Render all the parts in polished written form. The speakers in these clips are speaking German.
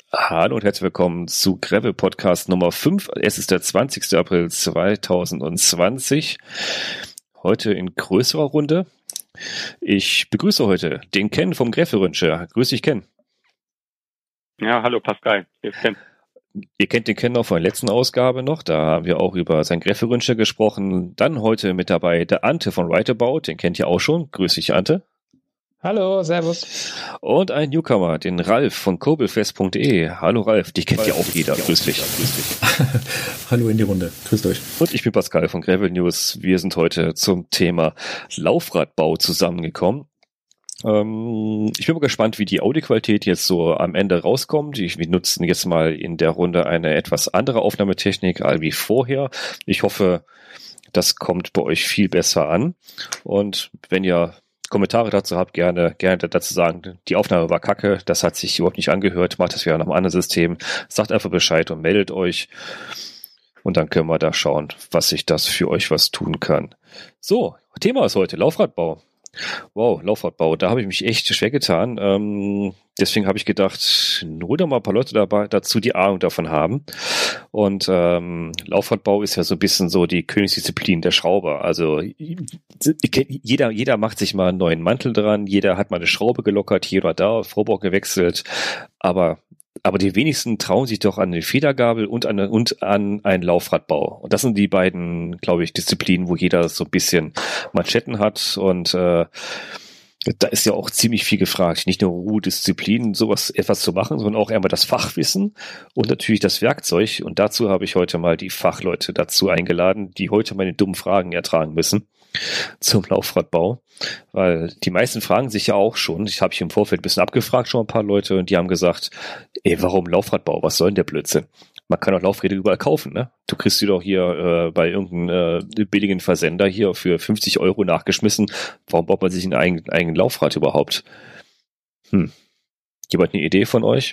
Hallo und herzlich willkommen zu Gravel Podcast Nummer 5. Es ist der 20. April 2020. Heute in größerer Runde. Ich begrüße heute den Ken vom Gräfelrünsche. Grüß dich, Ken. Ja, hallo Pascal, hier ist Ken. Ihr kennt den Ken noch von der letzten Ausgabe noch. Da haben wir auch über sein Gräfelrünsche gesprochen. Dann heute mit dabei der Ante von Rightabout. Den kennt ihr auch schon. Grüß dich, Ante. Hallo, servus. Und ein Newcomer, den Ralf von kobelfest.de. Hallo Ralf, dich kennt ja auch jeder. Grüß dich. Hallo in die Runde. Grüßt euch. Und ich bin Pascal von Gravel News. Wir sind heute zum Thema Laufradbau zusammengekommen. Ich bin mal gespannt, wie die Audioqualität jetzt so am Ende rauskommt. Wir nutzen jetzt mal in der Runde eine etwas andere Aufnahmetechnik als wie vorher. Ich hoffe, das kommt bei euch viel besser an. Und wenn ihr Kommentare dazu habt, gerne dazu sagen, die Aufnahme war kacke, das hat sich überhaupt nicht angehört, macht das wieder nach einem anderen System, sagt einfach Bescheid und meldet euch und dann können wir da schauen, was sich das für euch was tun kann. So, Thema ist heute Laufradbau. Wow, Laufradbau, da habe ich mich echt schwer getan. Deswegen habe ich gedacht, hol doch mal ein paar Leute dabei dazu, die Ahnung davon haben. Und Laufradbau ist ja so ein bisschen so die Königsdisziplin der Schrauber. Also jeder macht sich mal einen neuen Mantel dran, jeder hat mal eine Schraube gelockert, jeder da auf Vorbau gewechselt. Aber die wenigsten trauen sich doch an eine Federgabel und an einen Laufradbau. Und das sind die beiden, glaube ich, Disziplinen, wo jeder so ein bisschen Manschetten hat. Und da ist ja auch ziemlich viel gefragt. Nicht nur Ruhdisziplinen, etwas zu machen, sondern auch einmal das Fachwissen und natürlich das Werkzeug. Und dazu habe ich heute mal die Fachleute dazu eingeladen, die heute meine dummen Fragen ertragen müssen zum Laufradbau. Weil die meisten fragen sich ja auch schon, ich habe im Vorfeld ein bisschen abgefragt, schon ein paar Leute, und die haben gesagt, warum Laufradbau? Was soll denn der Blödsinn? Man kann auch Laufräder überall kaufen, ne? Du kriegst die doch hier bei irgendeinem billigen Versender hier für 50 € nachgeschmissen. Warum baut man sich ein eigenen Laufrad überhaupt? Jemand eine Idee von euch?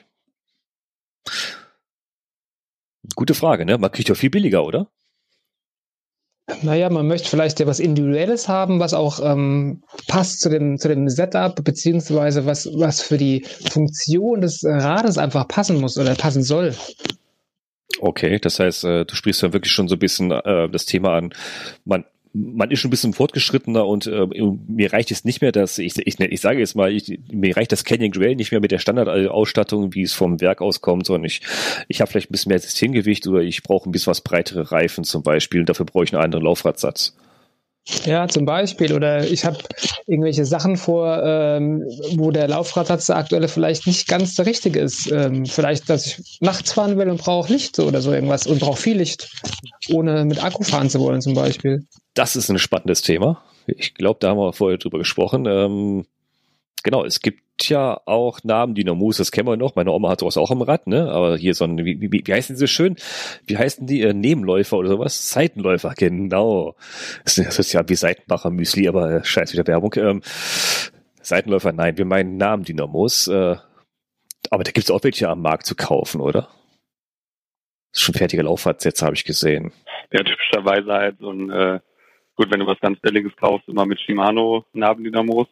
Gute Frage, ne? Man kriegt doch viel billiger, oder? Naja, man möchte vielleicht ja was Individuelles haben, was auch passt zu dem Setup, beziehungsweise was für die Funktion des Rades einfach passen muss oder passen soll. Okay, das heißt, du sprichst dann wirklich schon so ein bisschen das Thema an, man ist schon ein bisschen fortgeschrittener und mir reicht es nicht mehr, dass ich sage jetzt mal, mir reicht das Canyon Grail nicht mehr mit der Standardausstattung, wie es vom Werk aus kommt, sondern ich habe vielleicht ein bisschen mehr Systemgewicht oder ich brauche ein bisschen was breitere Reifen zum Beispiel und dafür brauche ich einen anderen Laufradsatz. Ja, zum Beispiel. Oder ich habe irgendwelche Sachen vor, wo der Laufradsatz der aktuelle vielleicht nicht ganz der richtige ist. Vielleicht, dass ich nachts fahren will und brauche Licht oder so irgendwas und brauche viel Licht, ohne mit Akku fahren zu wollen zum Beispiel. Das ist ein spannendes Thema. Ich glaube, da haben wir vorher drüber gesprochen. Genau, es gibt ja auch Nabendynamus, das kennen wir noch. Meine Oma hat sowas auch am Rad, ne? Aber hier so ein, wie heißen die so schön? Wie heißen die? Nebenläufer oder sowas? Seitenläufer, genau. Das ist ja wie Seitenbacher Müsli, aber scheiß wieder Werbung. Seitenläufer, nein, wir meinen Nabendynamos. Aber da gibt's auch welche am Markt zu kaufen, oder? Das ist schon fertige Laufradsätze, habe ich gesehen. Ja, typischerweise halt so ein, gut, wenn du was ganz Billiges kaufst, immer mit Shimano Nabendynamos.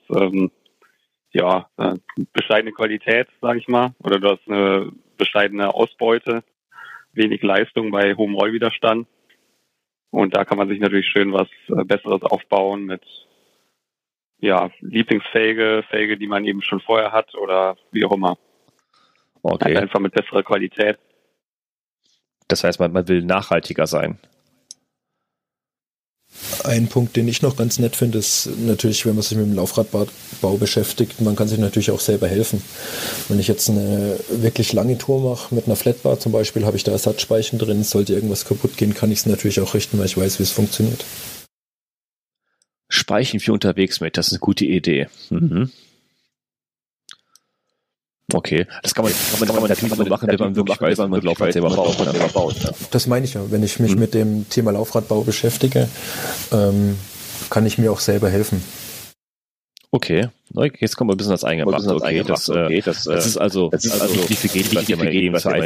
Bescheidene Qualität, sage ich mal, oder du hast eine bescheidene Ausbeute, wenig Leistung bei hohem Rollwiderstand und da kann man sich natürlich schön was Besseres aufbauen mit Lieblingsfelge, die man eben schon vorher hat oder wie auch immer. Okay. Halt einfach mit besserer Qualität. Das heißt, man will nachhaltiger sein. Ein Punkt, den ich noch ganz nett finde, ist natürlich, wenn man sich mit dem Laufradbau beschäftigt, man kann sich natürlich auch selber helfen. Wenn ich jetzt eine wirklich lange Tour mache mit einer Flatbar zum Beispiel, habe ich da Ersatzspeichen drin, sollte irgendwas kaputt gehen, kann ich es natürlich auch richten, weil ich weiß, wie es funktioniert. Speichen für unterwegs mit, das ist eine gute Idee. Mhm. Okay, das kann man natürlich nur machen, wenn man wirklich weiß, wenn man Laufrad selber baut. Das meine ich ja. Wenn ich mich mit dem Thema Laufradbau beschäftige, kann ich mir auch selber helfen. Okay, jetzt kommen wir ein bisschen ans Eingemachte. Das ist also wie viel geht, was wir eben für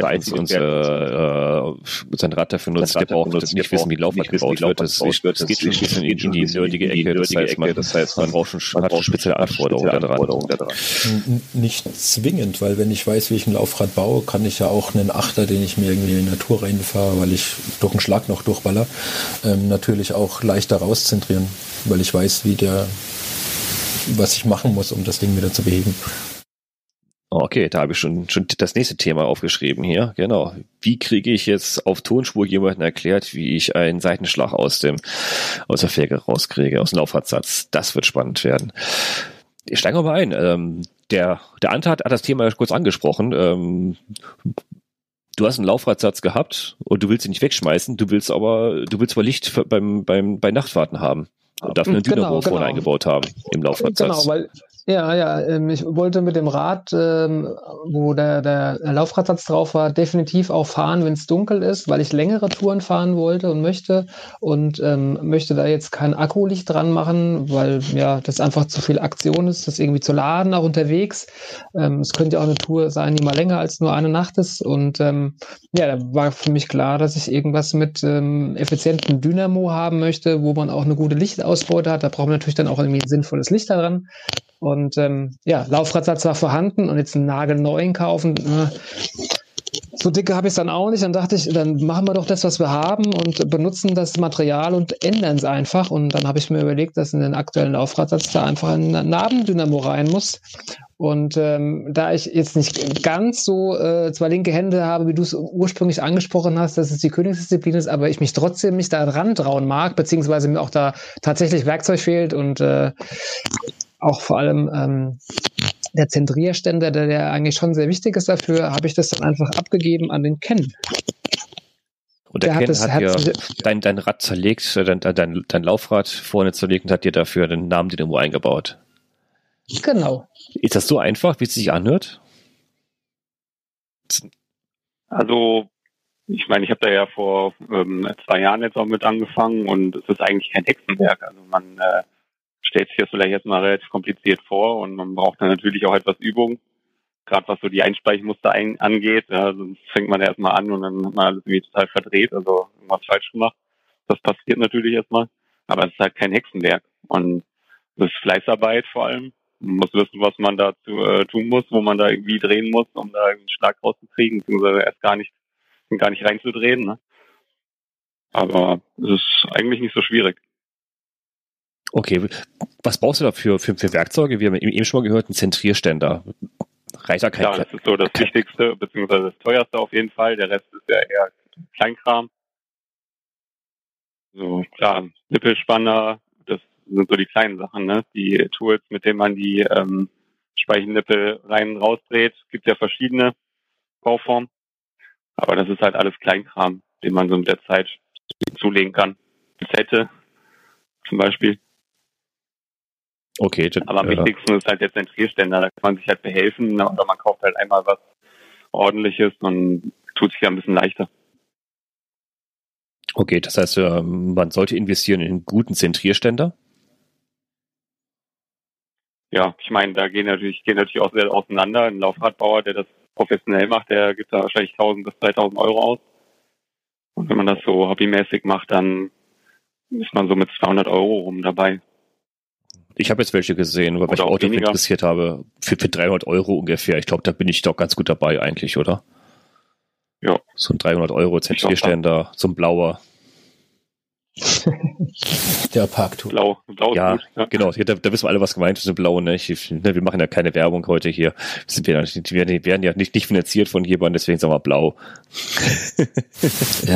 unser Rad dafür nutzt, der braucht nicht wissen, wie Laufrad gebaut wird. Das geht schon ein bisschen in die nerdige Ecke. Das heißt, man braucht schon spezielle Anforderungen daran. Nicht zwingend, weil wenn ich weiß, wie ich ein Laufrad baue, kann ich ja auch einen Achter, den ich mir irgendwie in die Natur reinfahre, weil ich durch einen Schlag noch durchballer, natürlich auch leichter rauszentrieren, weil ich weiß, was ich machen muss, um das Ding wieder zu beheben. Okay, da habe ich schon das nächste Thema aufgeschrieben hier. Genau. Wie kriege ich jetzt auf Tonspur jemanden erklärt, wie ich einen Seitenschlag aus der Felge rauskriege, aus dem Laufradsatz? Das wird spannend werden. Steigen wir mal ein. Der Ante hat das Thema kurz angesprochen. Du hast einen Laufradsatz gehabt und du willst ihn nicht wegschmeißen, du willst aber Licht bei Nachtfahrten haben. Und dafür einen Dynamo vorne eingebaut haben im Laufradsatz. Genau, weil ich wollte mit dem Rad, wo der Laufradsatz drauf war, definitiv auch fahren, wenn es dunkel ist, weil ich längere Touren fahren wollte und möchte möchte da jetzt kein Akkulicht dran machen, weil das einfach zu viel Aktion ist, das irgendwie zu laden, auch unterwegs. Es könnte ja auch eine Tour sein, die mal länger als nur eine Nacht ist und da war für mich klar, dass ich irgendwas mit effizienten Dynamo haben möchte, wo man auch eine gute Lichtausbeute hat. Da braucht man natürlich dann auch irgendwie ein sinnvolles Licht daran. Und Laufradsatz war vorhanden und jetzt einen nagelneuen kaufen. So dicke habe ich es dann auch nicht. Dann dachte ich, dann machen wir doch das, was wir haben und benutzen das Material und ändern es einfach. Und dann habe ich mir überlegt, dass in den aktuellen Laufradsatz da einfach ein Nabendynamo rein muss. Und da ich jetzt nicht ganz so zwei linke Hände habe, wie du es ursprünglich angesprochen hast, dass es die Königsdisziplin ist, aber ich mich trotzdem nicht da dran trauen mag, beziehungsweise mir auch da tatsächlich Werkzeug fehlt und auch vor allem der Zentrierständer, der eigentlich schon sehr wichtig ist dafür, habe ich das dann einfach abgegeben an den Ken. Und der Ken hat dir dein Rad zerlegt, dein Laufrad vorne zerlegt und hat dir dafür den Namen Dynamo eingebaut. Genau. Ist das so einfach, wie es sich anhört? Also, ich meine, ich habe da ja vor 2 Jahren jetzt auch mit angefangen und es ist eigentlich kein Hexenwerk. Also man stellt sich das vielleicht jetzt mal relativ kompliziert vor und man braucht dann natürlich auch etwas Übung, gerade was so die Einspeichmuster angeht. Ja, sonst fängt man erstmal an und dann hat man alles irgendwie total verdreht, also irgendwas falsch gemacht. Das passiert natürlich erstmal, aber es ist halt kein Hexenwerk und das ist Fleißarbeit vor allem. Man muss wissen, was man dazu tun muss, wo man da irgendwie drehen muss, um da einen Schlag rauszukriegen, beziehungsweise erst gar nicht reinzudrehen. Ne? Aber es ist eigentlich nicht so schwierig. Okay, was brauchst du dafür für Werkzeuge? Wir haben eben schon mal gehört, einen Zentrierständer. Reicht da kein? Ja, das ist so das Wichtigste, beziehungsweise das Teuerste auf jeden Fall. Der Rest ist ja eher Kleinkram. So, klar, Nippelspanner, das sind so die kleinen Sachen, ne? Die Tools, mit denen man die Speichennippel rein und rausdreht, gibt ja verschiedene Bauformen. Aber das ist halt alles Kleinkram, den man so mit der Zeit zulegen kann. Pinzette zum Beispiel. Okay. Aber am wichtigsten ist halt der Zentrierständer. Da kann man sich halt behelfen oder man kauft halt einmal was Ordentliches und tut sich ja ein bisschen leichter. Okay, das heißt, man sollte investieren in einen guten Zentrierständer? Ja, ich meine, da gehen natürlich auch sehr auseinander. Ein Laufradbauer, der das professionell macht, der gibt da wahrscheinlich 1.000 bis 3.000 Euro aus. Und wenn man das so hobbymäßig macht, dann ist man so mit 200 Euro rum dabei. Ich habe jetzt welche gesehen, weil ich auch dafür interessiert habe, für 300 Euro ungefähr. Ich glaube, da bin ich doch ganz gut dabei eigentlich, oder? Ja. So ein 300 Euro Zentrierständer, so ein blauer. Der Parktool. Blau ja, gut, ja, genau. Da wissen wir alle, was gemeint ist, eine blaue. Ne? Wir machen ja keine Werbung heute hier. Wir werden ja nicht finanziert von jemandem, deswegen sagen wir blau. Ja.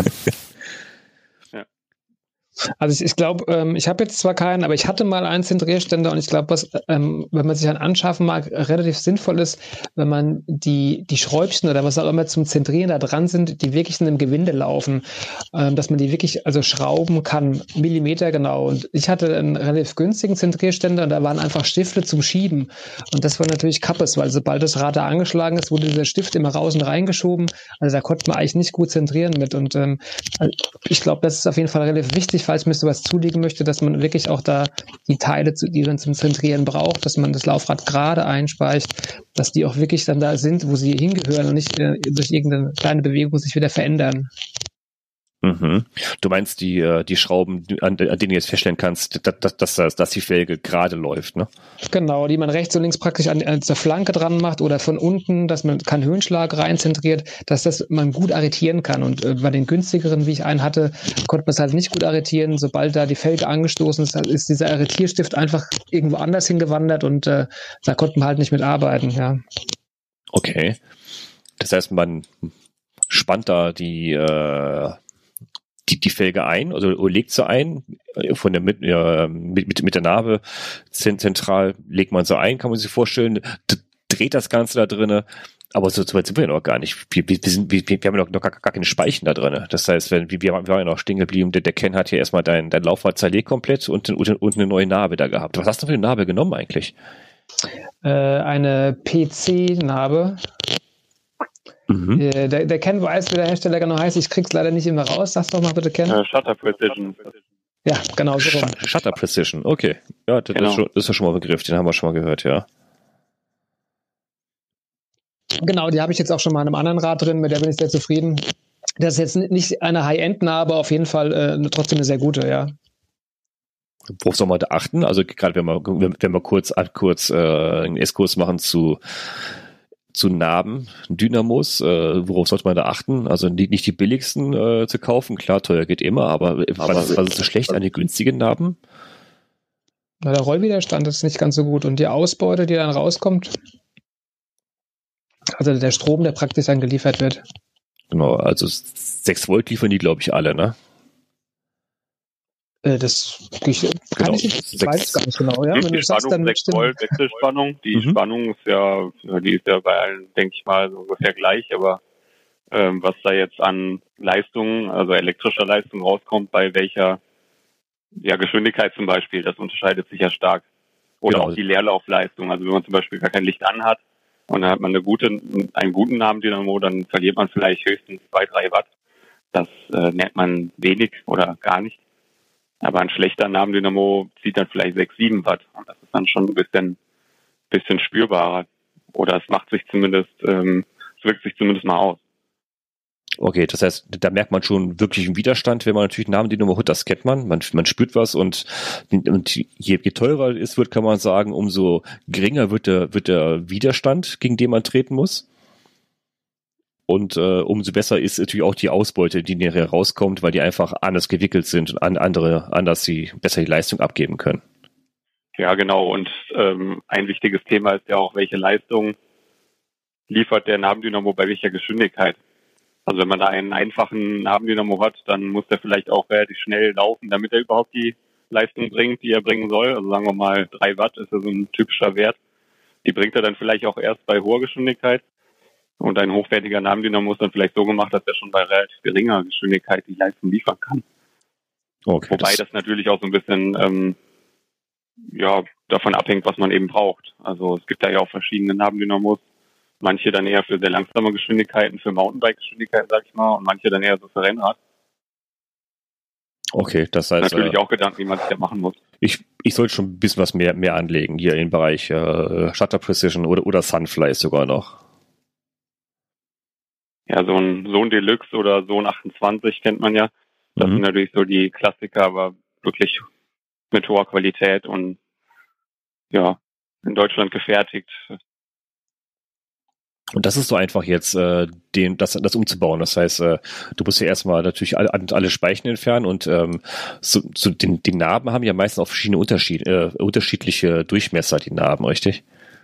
Also ich glaube, ich habe jetzt zwar keinen, aber ich hatte mal einen Zentrierständer und ich glaube, was, wenn man sich einen anschaffen mag, relativ sinnvoll ist, wenn man die Schräubchen oder was auch immer zum Zentrieren da dran sind, die wirklich in einem Gewinde laufen, dass man die wirklich also schrauben kann, Millimeter genau. Und ich hatte einen relativ günstigen Zentrierständer und da waren einfach Stifte zum Schieben. Und das war natürlich Kappes, weil sobald das Rad da angeschlagen ist, wurde dieser Stift immer raus und reingeschoben. Also da konnte man eigentlich nicht gut zentrieren mit. Und ich glaube, das ist auf jeden Fall relativ wichtig falls man sowas zulegen möchte, dass man wirklich auch da die Teile, die man zum Zentrieren braucht, dass man das Laufrad gerade einspeicht, dass die auch wirklich dann da sind, wo sie hingehören und nicht durch irgendeine kleine Bewegung sich wieder verändern. Mhm. Du meinst die Schrauben, an denen du jetzt feststellen kannst, dass die Felge gerade läuft, ne? Genau, die man rechts und links praktisch an der Flanke dran macht oder von unten, dass man keinen Höhenschlag reinzentriert, dass das man gut arretieren kann. Und bei den günstigeren, wie ich einen hatte, konnte man es halt nicht gut arretieren. Sobald da die Felge angestoßen ist dieser Arretierstift einfach irgendwo anders hingewandert und da konnte man halt nicht mit arbeiten, ja. Okay. Das heißt, man spannt da die Felge ein, also legt sie ein, von der mit der Narbe zentral legt man sie ein, kann man sich vorstellen, dreht das Ganze da drinne, aber so weit sind wir ja noch gar nicht. Wir haben ja noch gar keine Speichen da drinne. Das heißt, wir waren ja noch stehen geblieben, der Ken hat ja erstmal dein Laufrad zerlegt komplett und eine neue Narbe da gehabt. Was hast du für eine Narbe genommen eigentlich? Eine PC-Narbe. Mhm. Der Ken weiß, wie der Hersteller genau heißt. Ich krieg's leider nicht immer raus. Sag's doch mal bitte, Ken. Shutter Precision. Ja, genau so. Shutter Precision, okay. Ja, das ist ja schon mal ein Begriff, den haben wir schon mal gehört, ja. Genau, die habe ich jetzt auch schon mal in einem anderen Rad drin, mit der bin ich sehr zufrieden. Das ist jetzt nicht eine High-End-Narbe, aber auf jeden Fall trotzdem eine sehr gute, ja. Worauf soll man da achten? Also gerade wenn wir kurz einen S-Kurs machen zu Narben, Dynamos, worauf sollte man da achten? Also nicht die billigsten zu kaufen, klar, teuer geht immer, aber was ist so schlecht an die günstigen Narben? Na, der Rollwiderstand ist nicht ganz so gut und die Ausbeute, die dann rauskommt, also der Strom, der praktisch dann geliefert wird. Genau, also 6 Volt liefern die, glaube ich, alle, ne? Das ich weiß gar nicht genau. Ja? Wenn Die Spannung 6 Volt Wechselspannung. Die Spannung ist ja bei allen, denke ich mal, so ungefähr gleich. Aber was da jetzt an Leistung, also elektrischer Leistung rauskommt, bei welcher Geschwindigkeit zum Beispiel, das unterscheidet sich ja stark. Oder auch die Leerlaufleistung. Also wenn man zum Beispiel gar kein Licht anhat und dann hat man einen guten Nabendynamo, dann verliert man vielleicht höchstens 2-3 Watt. Das merkt man wenig oder gar nicht. Aber ein schlechter Nabendynamo zieht dann vielleicht 6-7 Watt. Und das ist dann schon ein bisschen spürbarer. Oder es macht sich zumindest, es wirkt sich zumindest mal aus. Okay, das heißt, da merkt man schon wirklich einen Widerstand, wenn man natürlich einen Nabendynamo hat, das kennt man. Man spürt was und je teurer es wird, kann man sagen, umso geringer wird der Widerstand, gegen den man treten muss. Und umso besser ist natürlich auch die Ausbeute, die nachher rauskommt, weil die einfach anders gewickelt sind und anders besser die Leistung abgeben können. Ja, genau. Und ein wichtiges Thema ist ja auch, welche Leistung liefert der Nabendynamo bei welcher Geschwindigkeit. Also wenn man da einen einfachen Nabendynamo hat, dann muss der vielleicht auch relativ schnell laufen, damit er überhaupt die Leistung bringt, die er bringen soll. Also sagen wir mal 3 Watt ist ja so ein typischer Wert. Die bringt er dann vielleicht auch erst bei hoher Geschwindigkeit. Und ein hochwertiger Nabendynamo ist dann vielleicht so gemacht, dass er schon bei relativ geringer Geschwindigkeit die Leistung liefern kann. Okay, wobei das natürlich auch so ein bisschen davon abhängt, was man eben braucht. Also es gibt da ja auch verschiedene Nabendynamos. Manche dann eher für sehr langsame Geschwindigkeiten, für Mountainbike-Geschwindigkeiten, sag ich mal, und manche dann eher so für Rennrad. Okay, das heißt... Natürlich auch Gedanken, wie man sich da machen muss. Ich sollte schon ein bisschen was mehr anlegen, hier im Bereich Shutter Precision oder Sunfly sogar noch. Ja, so ein Deluxe oder so ein 28 kennt man ja. Das sind natürlich so die Klassiker, aber wirklich mit hoher Qualität und ja, in Deutschland gefertigt. Und das ist so einfach jetzt, das umzubauen. Das heißt, du musst ja erstmal natürlich alle Speichen entfernen und die Narben haben ja meistens auch verschiedene unterschiedliche Durchmesser, die Narben, richtig?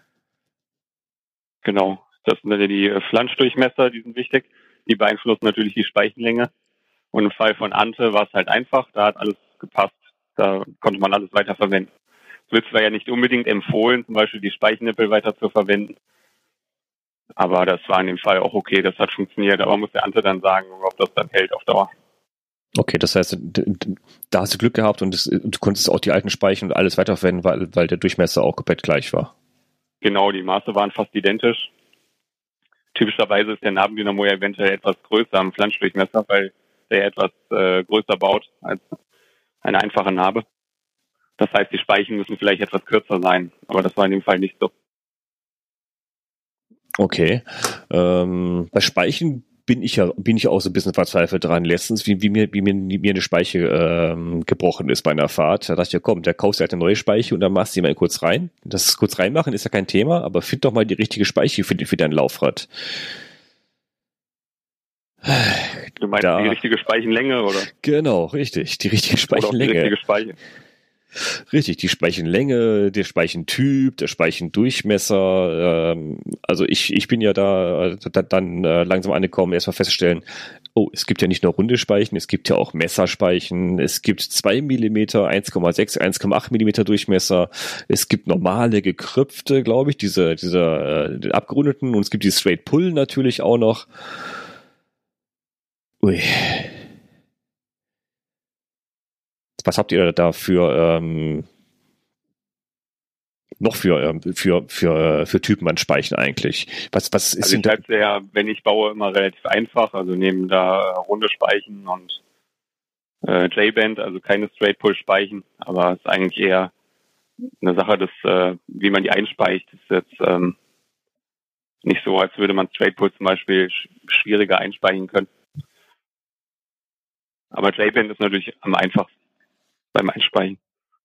Genau. Das sind ja die Flanschdurchmesser, die sind wichtig. Die beeinflussen natürlich die Speichenlänge. Und im Fall von Ante war es halt einfach. Da hat alles gepasst. Da konnte man alles weiter verwenden. Es wird zwar ja nicht unbedingt empfohlen, zum Beispiel die Speichennippel weiter zu verwenden. Aber das war in dem Fall auch okay. Das hat funktioniert. Aber muss der Ante dann sagen, ob das dann hält auf Dauer. Okay, das heißt, da hast du Glück gehabt und du konntest auch die alten Speichen und alles weiterverwenden, weil der Durchmesser auch komplett gleich war. Genau, die Maße waren fast identisch. Typischerweise ist der Nabendynamo ja eventuell etwas größer am Flanschdurchmesser, weil der etwas größer baut eine einfache Narbe. Das heißt, die Speichen müssen vielleicht etwas kürzer sein, aber das war in dem Fall nicht so. Okay. Bei Speichen bin ich auch so ein bisschen verzweifelt dran. Letztens, wie mir eine Speiche gebrochen ist bei einer Fahrt. Da dachte ich, ja komm, da kaufst du halt eine neue Speiche und dann machst du die mal kurz rein. Das kurz reinmachen ist ja kein Thema, aber find doch mal die richtige Speiche für dein Laufrad. Du meinst die richtige Speichenlänge, oder? Genau, richtig. Die richtige Speichenlänge. Oder die richtige Speiche. Richtig, die Speichenlänge, der Speichentyp, der Speichendurchmesser. Also ich bin ja da dann langsam angekommen, erstmal feststellen, oh, es gibt ja nicht nur runde Speichen, es gibt ja auch Messerspeichen, es gibt 2 mm, 1,6, 1,8 mm Durchmesser, es gibt normale gekröpfte, glaube ich, diese abgerundeten, und es gibt die Straight Pull natürlich auch noch. Ui. Was habt ihr da für noch für Typen an Speichen eigentlich? Was ist also ich halte ja, wenn ich baue, immer relativ einfach. Also nehmen da runde Speichen und J-Band, also keine Straight-Pull-Speichen, aber es ist eigentlich eher eine Sache des, wie man die einspeicht. Ist jetzt nicht so, als würde man Straight-Pull zum Beispiel schwieriger einspeichen können. Aber J-Band ist natürlich am einfachsten beim Einspeichen.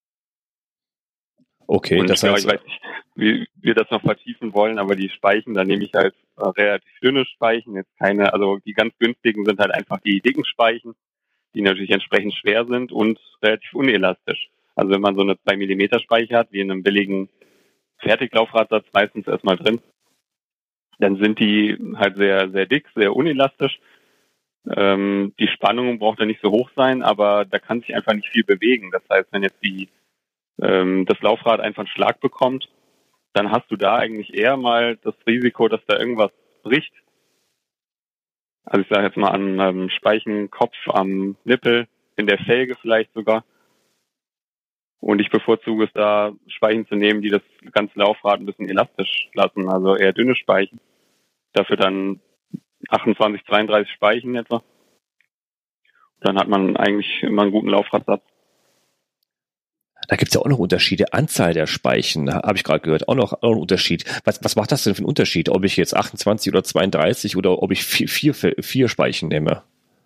Okay, und das heißt, ich weiß nicht, wie wir das noch vertiefen wollen, aber die Speichen, da nehme ich halt relativ dünne Speichen, jetzt keine, also die ganz günstigen sind halt einfach die dicken Speichen, die natürlich entsprechend schwer sind und relativ unelastisch. Also wenn man so eine 2 mm Speiche hat, wie in einem billigen Fertiglaufradsatz meistens erstmal drin, dann sind die halt sehr, sehr dick, sehr unelastisch. Die Spannung braucht ja nicht so hoch sein, aber da kann sich einfach nicht viel bewegen. Das heißt, wenn jetzt das Laufrad einfach einen Schlag bekommt, dann hast du da eigentlich eher mal das Risiko, dass da irgendwas bricht. Also ich sage jetzt mal an Speichenkopf, am Nippel, in der Felge vielleicht sogar. Und ich bevorzuge es da, Speichen zu nehmen, die das ganze Laufrad ein bisschen elastisch lassen, also eher dünne Speichen. Dafür dann 28, 32 Speichen etwa. Dann hat man eigentlich immer einen guten Laufradsatz. Da gibt es ja auch noch Unterschiede. Anzahl der Speichen, habe ich gerade gehört, auch noch ein Unterschied. Was macht das denn für einen Unterschied? Ob ich jetzt 28 oder 32 oder ob ich vier Speichen nehme?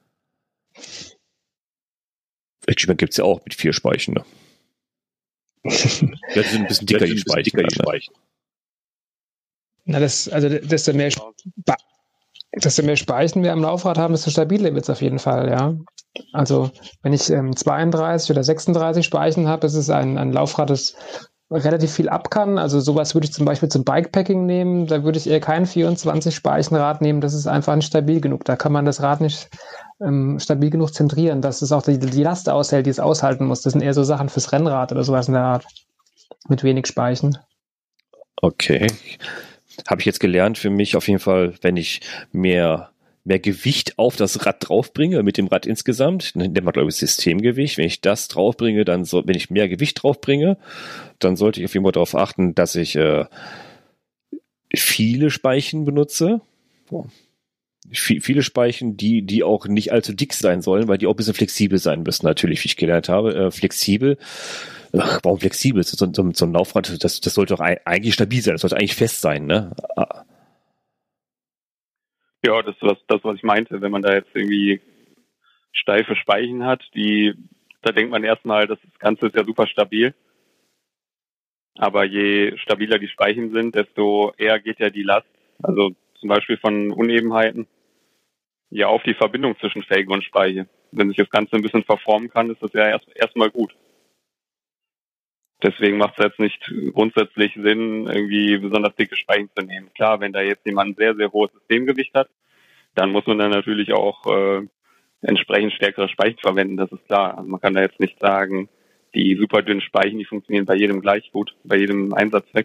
Equipment gibt es ja auch mit 4 Speichen. Ne? Das sind ein bisschen dicker, die Speichen. Na, desto mehr Speichen wir am Laufrad haben, desto stabiler wird es auf jeden Fall, ja. Also wenn ich 32 oder 36 Speichen habe, ist es ein Laufrad, das relativ viel ab kann. Also sowas würde ich zum Beispiel zum Bikepacking nehmen. Da würde ich eher kein 24 Speichenrad nehmen. Das ist einfach nicht stabil genug. Da kann man das Rad nicht stabil genug zentrieren, dass es auch die Last aushält, die es aushalten muss. Das sind eher so Sachen fürs Rennrad oder sowas in der Art. Mit wenig Speichen. Okay. Habe ich jetzt gelernt für mich auf jeden Fall, wenn ich mehr Gewicht auf das Rad draufbringe, mit dem Rad insgesamt, nennt man glaube ich Systemgewicht, wenn ich das draufbringe, wenn ich mehr Gewicht draufbringe, dann sollte ich auf jeden Fall darauf achten, dass ich viele Speichen benutze. Viele Speichen, die auch nicht allzu dick sein sollen, weil die auch ein bisschen flexibel sein müssen, natürlich, wie ich gelernt habe. Flexibel. Warum flexibel? So ein Laufrad, das sollte doch eigentlich stabil sein, das sollte eigentlich fest sein, ne? Ja, das was ich meinte, wenn man da jetzt irgendwie steife Speichen hat, da denkt man erstmal, das Ganze ist ja super stabil. Aber je stabiler die Speichen sind, desto eher geht ja die Last, also zum Beispiel von Unebenheiten, ja auf die Verbindung zwischen Felge und Speiche. Wenn sich das Ganze ein bisschen verformen kann, ist das ja erstmal gut. Deswegen macht es jetzt nicht grundsätzlich Sinn, irgendwie besonders dicke Speichen zu nehmen. Klar, wenn da jetzt jemand ein sehr, sehr hohes Systemgewicht hat, dann muss man dann natürlich auch entsprechend stärkere Speichen verwenden, das ist klar. Also man kann da jetzt nicht sagen, die super dünnen Speichen, die funktionieren bei jedem gleich gut, bei jedem Einsatzzweck.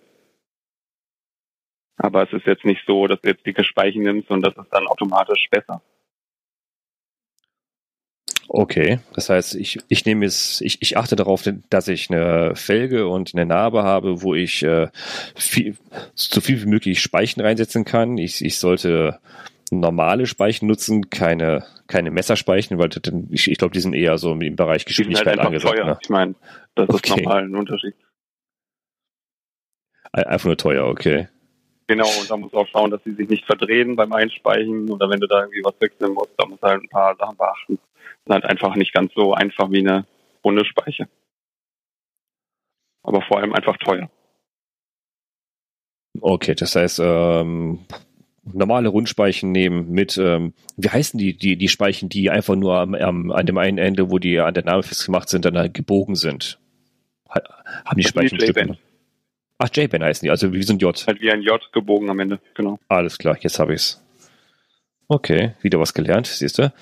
Aber es ist jetzt nicht so, dass du jetzt dicke Speichen nimmst und das ist dann automatisch besser. Okay, das heißt, ich achte darauf, dass ich eine Felge und eine Narbe habe, wo ich so viel wie möglich Speichen reinsetzen kann. Ich sollte normale Speichen nutzen, keine Messerspeichen, weil ich glaube, die sind eher so im Bereich Geschwindigkeit die sind halt angesagt. teuer. Ne? Ich meine, das ist nochmal ein Unterschied. Einfach nur teuer, okay. Genau, und da musst du auch schauen, dass sie sich nicht verdrehen beim Einspeichen oder wenn du da irgendwie was wechseln musst, da musst du halt ein paar Sachen beachten. Das ist halt einfach nicht ganz so einfach wie eine runde Speiche. Aber vor allem einfach teuer. Okay, das heißt, normale Rundspeichen nehmen mit, wie heißen die Speichen, die einfach nur an dem einen Ende, wo die an der Nadel festgemacht sind, dann halt gebogen sind? Haben die Speichen Stücke? Ach, J-Band heißen die, also wie so ein J. Halt wie ein J gebogen am Ende, genau. Alles klar, jetzt habe ich's. Okay, wieder was gelernt, siehst du?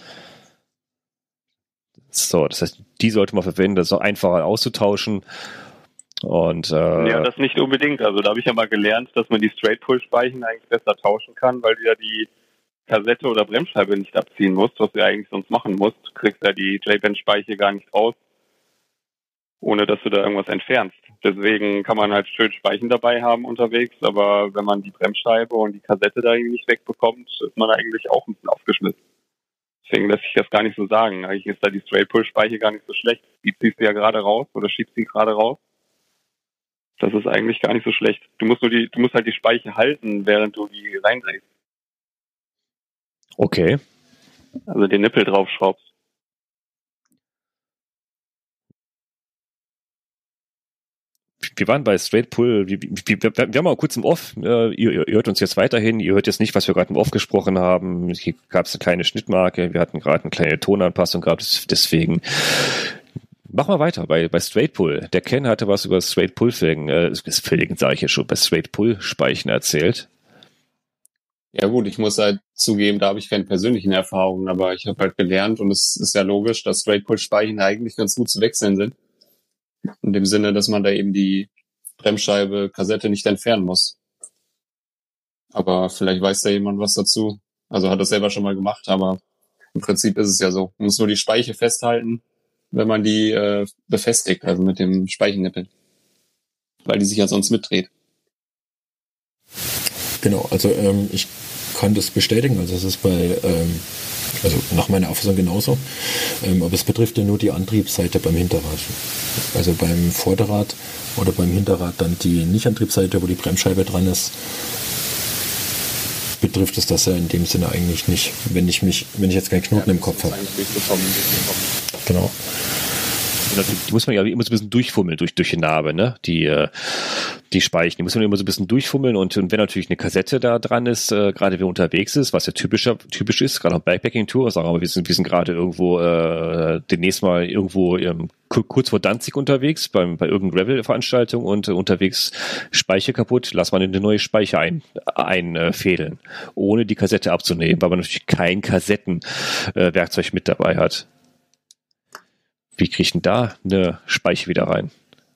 So, das heißt, die sollte man verwenden, das ist auch einfacher auszutauschen. Und, ja, das nicht unbedingt. Also da habe ich ja mal gelernt, dass man die Straight-Pull-Speichen eigentlich besser tauschen kann, weil du ja die Kassette oder Bremsscheibe nicht abziehen musst, was du ja eigentlich sonst machen musst. Du kriegst ja die J-Band-Speiche gar nicht raus, ohne dass du da irgendwas entfernst. Deswegen kann man halt schön Speichen dabei haben unterwegs, aber wenn man die Bremsscheibe und die Kassette da irgendwie nicht wegbekommt, ist man eigentlich auch ein bisschen aufgeschmissen. Deswegen lässt sich das gar nicht so sagen. Eigentlich ist da die Straight-Pull-Speiche gar nicht so schlecht. Die ziehst du ja gerade raus oder schiebst sie gerade raus. Das ist eigentlich gar nicht so schlecht. Du musst halt die Speiche halten, während du die reindrehst. Okay. Also den Nippel draufschraubst. Wir waren bei Straight Pull, wir haben mal kurz im Off, ihr hört uns jetzt weiterhin, ihr hört jetzt nicht, was wir gerade im Off gesprochen haben. Hier gab es eine kleine Schnittmarke, wir hatten gerade eine kleine Tonanpassung gehabt, deswegen machen wir weiter bei Straight Pull. Der Ken hatte was über Straight Pull Felgen sage ich ja schon, bei Straight Pull Speichen erzählt. Ja gut, ich muss halt zugeben, da habe ich keine persönlichen Erfahrungen, aber ich habe halt gelernt und es ist ja logisch, dass Straight Pull Speichen eigentlich ganz gut zu wechseln sind. In dem Sinne, dass man da eben die Bremsscheibe, Kassette nicht entfernen muss. Aber vielleicht weiß da jemand was dazu. Also hat das selber schon mal gemacht, aber im Prinzip ist es ja so. Man muss nur die Speiche festhalten, wenn man die befestigt, also mit dem Speichennippel. Weil die sich ja sonst mitdreht. Genau, also ich kann das bestätigen. Also es ist also nach meiner Auffassung genauso. Aber es betrifft ja nur die Antriebsseite beim Hinterrad. Also beim Vorderrad oder beim Hinterrad dann die Nicht-Antriebsseite, wo die Bremsscheibe dran ist, betrifft es das ja in dem Sinne eigentlich nicht, wenn ich jetzt keinen Knoten im Kopf habe. Genau. Die muss man ja immer so ein bisschen durchfummeln durch die Narbe, ne? Die Speichen, die muss man immer so ein bisschen durchfummeln und wenn natürlich eine Kassette da dran ist, gerade wenn man unterwegs ist, was ja typisch ist, gerade auf Bikepacking-Tour, sagen wir mal, wir sind gerade irgendwo demnächst mal irgendwo kurz vor Danzig unterwegs, bei irgendeiner Gravel-Veranstaltung und unterwegs Speiche kaputt, lass man eine neue Speiche einfädeln, ohne die Kassette abzunehmen, weil man natürlich kein Kassettenwerkzeug mit dabei hat. Wie kriegt denn da eine Speiche wieder rein?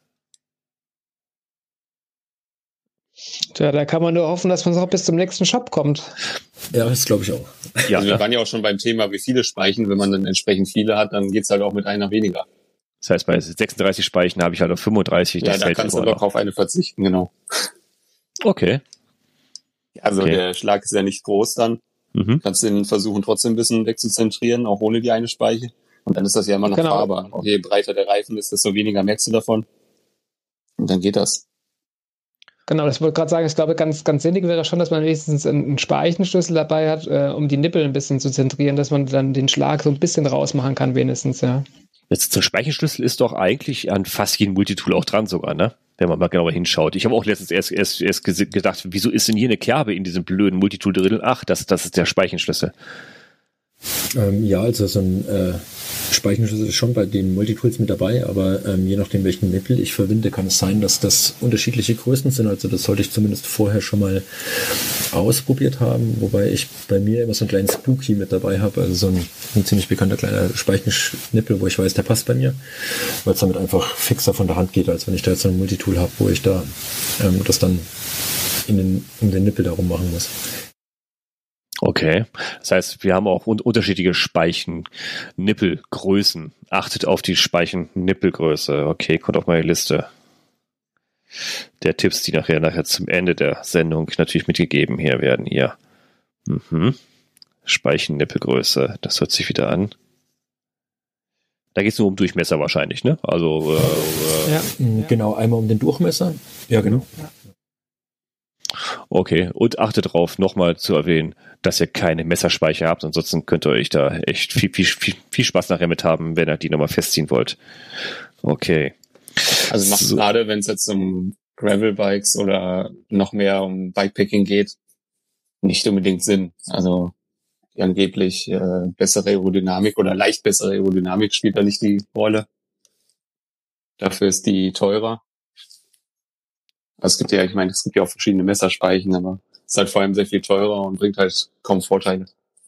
Tja, da kann man nur hoffen, dass man noch bis zum nächsten Shop kommt. Ja, das glaube ich auch. Ja, also wir waren ja auch schon beim Thema, wie viele Speichen. Wenn man dann entsprechend viele hat, dann geht's halt auch mit einer weniger. Das heißt, bei 36 Speichen habe ich halt auf 35. Ja, da kannst du doch auf eine verzichten, genau. Okay. Also der Schlag ist ja nicht groß dann. Kannst den versuchen, trotzdem ein bisschen wegzuzentrieren, auch ohne die eine Speiche. Und dann ist das ja immer noch fahrbar. Je breiter der Reifen ist, desto weniger merkst du davon. Und dann geht das. Genau, das wollte ich gerade sagen. Ich glaube, ganz, ganz sinnig wäre schon, dass man wenigstens einen Speichenschlüssel dabei hat, um die Nippel ein bisschen zu zentrieren, dass man dann den Schlag so ein bisschen rausmachen kann, wenigstens, ja. Jetzt zum Speichenschlüssel ist doch eigentlich an fast jedem Multitool auch dran sogar, ne? Wenn man mal genauer hinschaut. Ich habe auch letztens erst gedacht, wieso ist denn hier eine Kerbe in diesem blöden Multitool drin? Ach, das ist der Speichenschlüssel. Ja, also so ein Speichenschlüssel ist schon bei den Multitools mit dabei, aber je nachdem, welchen Nippel ich verwende, kann es sein, dass das unterschiedliche Größen sind. Also das sollte ich zumindest vorher schon mal ausprobiert haben, wobei ich bei mir immer so einen kleinen Spooky mit dabei habe, also so ein ziemlich bekannter kleiner Speichennippel, wo ich weiß, der passt bei mir, weil es damit einfach fixer von der Hand geht, als wenn ich da jetzt so ein Multitool habe, wo ich da das dann um den Nippel darum machen muss. Okay, das heißt, wir haben auch unterschiedliche Speichen-Nippelgrößen. Achtet auf die Speichen-Nippelgröße. Okay, kommt auf meine Liste der Tipps, die nachher zum Ende der Sendung natürlich mitgegeben hier werden. Hier. Speichennippelgröße. Das hört sich wieder an. Da geht es nur um Durchmesser wahrscheinlich, ne? Also Genau, einmal um den Durchmesser. Ja, genau. Okay, und achtet darauf, nochmal zu erwähnen, dass ihr keine Messerspeicher habt, ansonsten könnt ihr euch da echt viel Spaß nachher mit haben, wenn ihr die nochmal festziehen wollt. Okay. Also macht gerade, wenn es jetzt um Gravelbikes oder noch mehr um Bikepacking geht, nicht unbedingt Sinn. Also die angeblich bessere Aerodynamik oder leicht bessere Aerodynamik spielt da nicht die Rolle. Dafür ist die teurer. Also es gibt ja auch verschiedene Messerspeichen, aber es ist halt vor allem sehr viel teurer und bringt halt kaum Vorteile.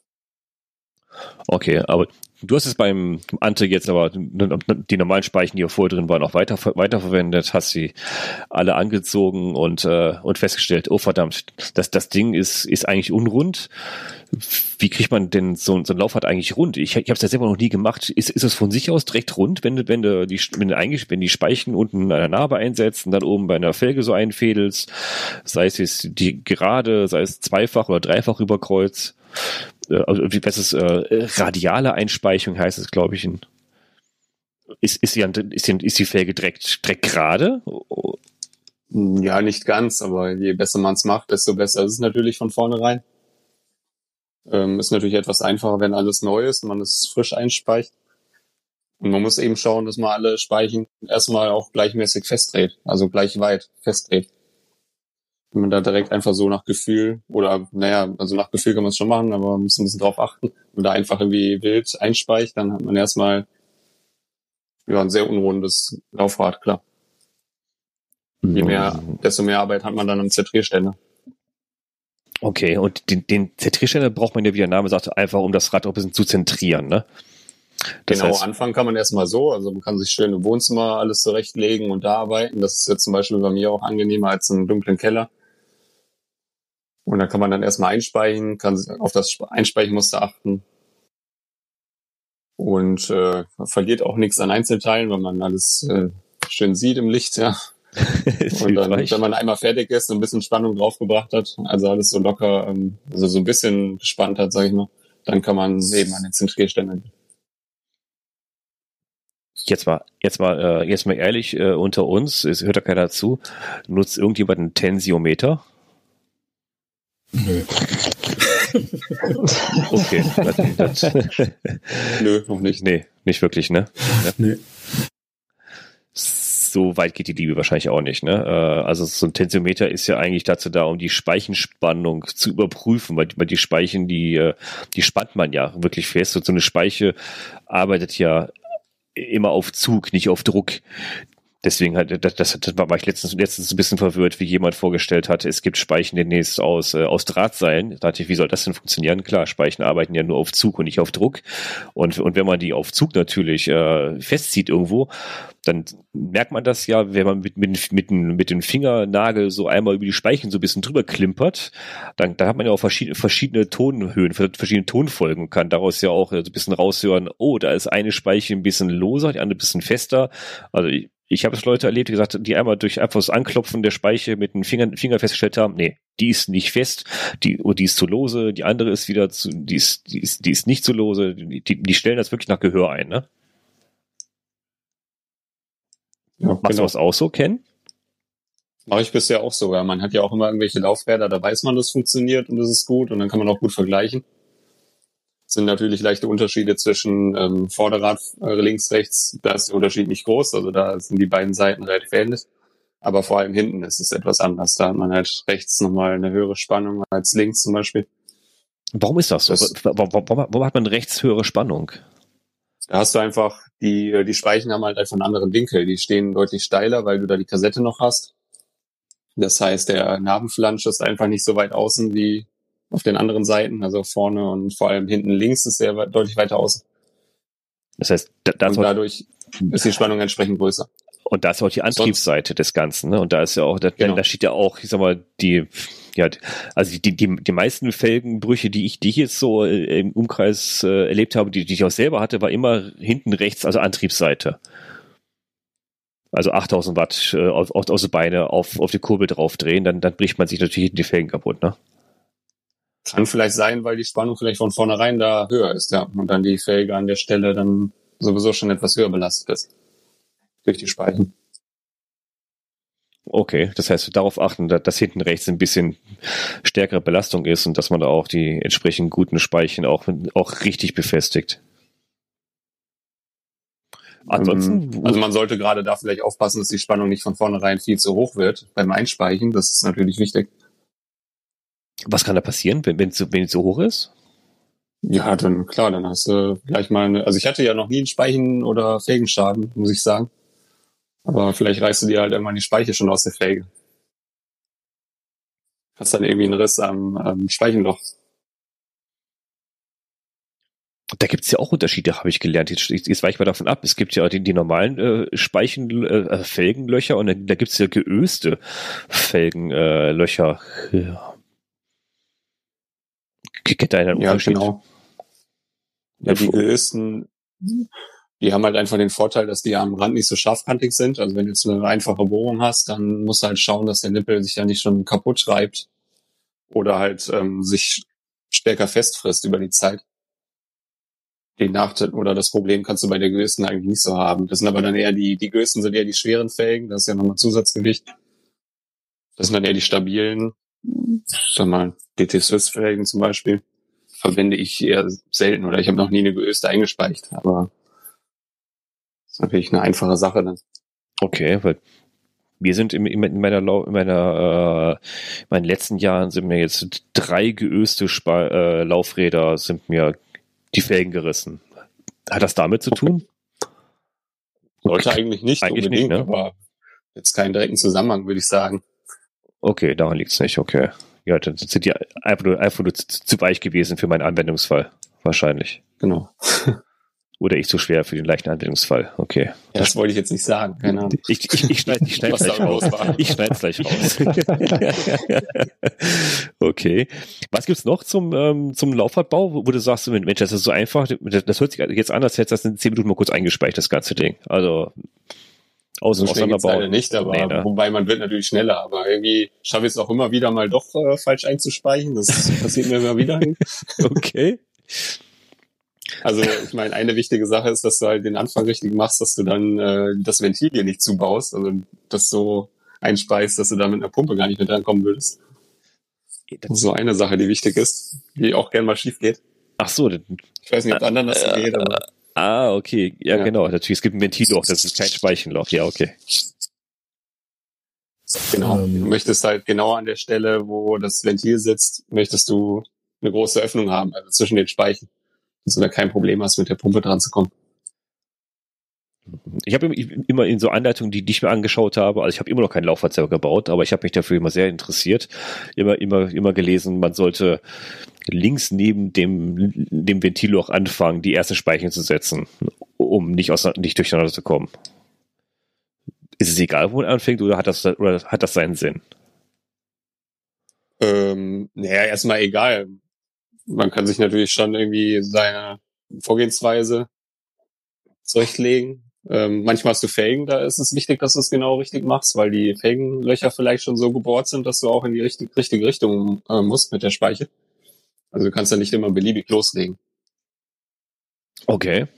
Okay, aber du hast es beim Ante jetzt aber die normalen Speichen, die vorher drin waren, auch weiterverwendet, hast sie alle angezogen und festgestellt, oh verdammt, das Ding ist eigentlich unrund. Wie kriegt man denn so ein Laufrad eigentlich rund? Ich habe es ja selber noch nie gemacht. Ist es von sich aus direkt rund, wenn die Speichen unten an der Narbe einsetzt und dann oben bei einer Felge so einfädelst, sei es jetzt die gerade, sei es zweifach oder dreifach überkreuz? Also wie besser radiale Einspeichung heißt es, glaube ich. Ist die Felge direkt gerade? Ja, nicht ganz, aber je besser man es macht, desto besser ist es natürlich von vornherein. Ist natürlich etwas einfacher, wenn alles neu ist und man es frisch einspeicht. Und man muss eben schauen, dass man alle Speichen erstmal auch gleichmäßig festdreht, also gleich weit festdreht. Wenn man da direkt einfach so nach Gefühl also nach Gefühl kann man es schon machen, aber man muss ein bisschen drauf achten. Wenn man da einfach irgendwie wild einspeicht, dann hat man erstmal ein sehr unrundes Laufrad, klar. Desto mehr Arbeit hat man dann am Zentrierständer. Okay, und den Zentrierständer braucht man ja, wie der Name sagt, einfach um das Rad auch ein bisschen zu zentrieren, ne? Das heißt, anfangen kann man erstmal so, also man kann sich schön im Wohnzimmer alles zurechtlegen und da arbeiten. Das ist jetzt zum Beispiel bei mir auch angenehmer als im dunklen Keller. Und da kann man dann erstmal einspeichen, kann auf das Einspeichenmuster achten und verliert auch nichts an Einzelteilen, weil man alles schön sieht im Licht, ja. Und dann, wenn man einmal fertig ist und ein bisschen Spannung draufgebracht hat, also alles so locker, also so ein bisschen gespannt hat, sag ich mal, dann kann man eben an den Zentrierständer gehen. Jetzt mal ehrlich unter uns, es hört ja keiner zu, nutzt irgendjemand einen Tensiometer? Nö. Okay. Nö, noch nicht. Nee, nicht wirklich, ne? Nö. So weit geht die Liebe wahrscheinlich auch nicht, ne? Also so ein Tensiometer ist ja eigentlich dazu da, um die Speichenspannung zu überprüfen, weil die Speichen, die spannt man ja wirklich fest und so eine Speiche arbeitet ja immer auf Zug, nicht auf Druck. Deswegen war ich letztens ein bisschen verwirrt, wie jemand vorgestellt hatte, es gibt Speichen demnächst aus Drahtseilen. Da dachte ich, wie soll das denn funktionieren? Klar, Speichen arbeiten ja nur auf Zug und nicht auf Druck. Und wenn man die auf Zug natürlich festzieht irgendwo, dann merkt man das ja, wenn man mit dem Fingernagel so einmal über die Speichen so ein bisschen drüber klimpert, dann hat man ja auch verschiedene Tonhöhen, verschiedene Tonfolgen und kann daraus ja auch so ein bisschen raushören, oh, da ist eine Speiche ein bisschen loser, die andere ein bisschen fester. Also ich habe es Leute erlebt, die gesagt, die einmal durch einfach das Anklopfen der Speiche mit dem Finger festgestellt haben, nee, die ist nicht fest, die ist zu lose, die andere ist wieder die ist nicht zu lose, die stellen das wirklich nach Gehör ein, ne? Ja, machst du das auch so, Ken? Mache ich bisher auch so, ja. Man hat ja auch immer irgendwelche Laufräder, da weiß man, das funktioniert und das ist gut und dann kann man auch gut vergleichen. Es sind natürlich leichte Unterschiede zwischen Vorderrad links, rechts, da ist der Unterschied nicht groß, also da sind die beiden Seiten relativ ähnlich. Aber vor allem hinten ist es etwas anders. Da hat man halt rechts nochmal eine höhere Spannung als links zum Beispiel. Warum ist das so? Warum hat man rechts höhere Spannung? Da hast du einfach, die Speichen haben halt einfach einen anderen Winkel. Die stehen deutlich steiler, weil du da die Kassette noch hast. Das heißt, der Narbenflansch ist einfach nicht so weit außen wie auf den anderen Seiten. Also vorne und vor allem hinten links ist der deutlich weiter außen. Das heißt, dadurch ist die Spannung entsprechend größer. Und da ist auch die Antriebsseite des Ganzen, ne? Und da ist ja auch, da steht ja auch, ich sag mal, die meisten Felgenbrüche, die ich jetzt so im Umkreis erlebt habe, die ich auch selber hatte, war immer hinten rechts, also Antriebsseite. Also 8000 Watt aus den Beine auf die Kurbel draufdrehen, dann bricht man sich natürlich die Felgen kaputt, ne? Kann vielleicht sein, weil die Spannung vielleicht von vornherein da höher ist, ja. Und dann die Felge an der Stelle dann sowieso schon etwas höher belastet ist. Durch die Speichen. Okay, das heißt, darauf achten, dass hinten rechts ein bisschen stärkere Belastung ist und dass man da auch die entsprechend guten Speichen auch richtig befestigt. Ansonsten, also man sollte gerade da vielleicht aufpassen, dass die Spannung nicht von vornherein viel zu hoch wird beim Einspeichen. Das ist natürlich wichtig. was kann da passieren, wenn es so hoch ist? Ja, dann klar, dann hast du gleich mal also ich hatte ja noch nie einen Speichen- oder Felgenschaden, muss ich sagen. Aber vielleicht reißt du dir halt irgendwann die Speiche schon aus der Felge. Hast dann irgendwie einen Riss am Speichenloch. Da gibt es ja auch Unterschiede, habe ich gelernt. Jetzt weiche ich mal davon ab. Es gibt ja die normalen Felgenlöcher und da gibt es ja geöste Felgenlöcher. Kennt einer einen Unterschied? Ja, genau. Ja, die geösten, die haben halt einfach den Vorteil, dass die am Rand nicht so scharfkantig sind. Also wenn du jetzt eine einfache Bohrung hast, dann musst du halt schauen, dass der Nippel sich ja nicht schon kaputt schreibt oder halt sich stärker festfrisst über die Zeit. Den Nachteil oder das Problem kannst du bei der Geösten eigentlich nicht so haben. Das sind aber dann eher die Geösten sind eher die schweren Felgen, das ist ja nochmal Zusatzgewicht. Das sind dann eher die stabilen, sag mal, DT-Swiss-Felgen zum Beispiel. Verwende ich eher selten oder ich habe noch nie eine Geöste eingespeicht, aber das ist natürlich eine einfache Sache dann. Okay, weil wir sind in meinen letzten Jahren sind mir jetzt 3 geöste Laufräder sind mir die Felgen gerissen. Hat das damit zu tun? Sollte eigentlich nicht Eigentlich unbedingt, nicht, ne? aber jetzt keinen direkten Zusammenhang, würde ich sagen. Okay, daran liegt es nicht, okay. Ja, dann sind die einfach nur zu weich gewesen für meinen Anwendungsfall. Wahrscheinlich. Genau. Oder ich zu schwer für den leichten Anwendungsfall. Okay. Ja, das wollte ich jetzt nicht sagen. Keine Ahnung. Ich schneide Was gleich da raus. los war. Ich schneide es gleich raus. Okay. Was gibt's noch zum Laufradbau, wo du sagst, Mensch, das ist so einfach, das hört sich jetzt an, als hättest du das in 10 Minuten mal kurz eingespeichert, das ganze Ding. Also So schnell geht's leider nicht, aber Nee, ne? wobei man wird natürlich schneller, aber irgendwie schaffe ich es auch immer wieder mal doch falsch einzuspeichen. Das passiert mir immer wieder. Okay. Also ich meine, eine wichtige Sache ist, dass du halt den Anfang richtig machst, dass du dann das Ventil hier nicht zubaust, also das so einspeist, dass du da mit einer Pumpe gar nicht mehr drankommen würdest. Das ist so eine Sache, die wichtig ist, die auch gern mal schief geht. Ach so. Ich weiß nicht, ob anderen das so geht, aber Okay. Ja, genau. Natürlich, es gibt ein Ventilloch, das ist kein Speichenloch. Ja, okay. genau. Du möchtest halt genau an der Stelle, wo das Ventil sitzt, möchtest du eine große Öffnung haben, also zwischen den Speichen, dass du da kein Problem hast, mit der Pumpe dran zu kommen. Ich habe immer in so Anleitungen, die ich mir angeschaut habe, also ich habe immer noch keinen Laufrad selber gebaut, aber ich habe mich dafür immer sehr interessiert, immer gelesen, man sollte links neben dem Ventilloch anfangen, die ersten Speichen zu setzen, um nicht durcheinander zu kommen. Ist es egal, wo man anfängt, oder hat das seinen Sinn? Naja, erstmal egal. Man kann sich natürlich schon irgendwie seine Vorgehensweise zurechtlegen. Manchmal hast du Felgen, da ist es wichtig, dass du es genau richtig machst, weil die Felgenlöcher vielleicht schon so gebohrt sind, dass du auch in die richtige Richtung musst mit der Speiche. Also du kannst ja nicht immer beliebig loslegen. Okay.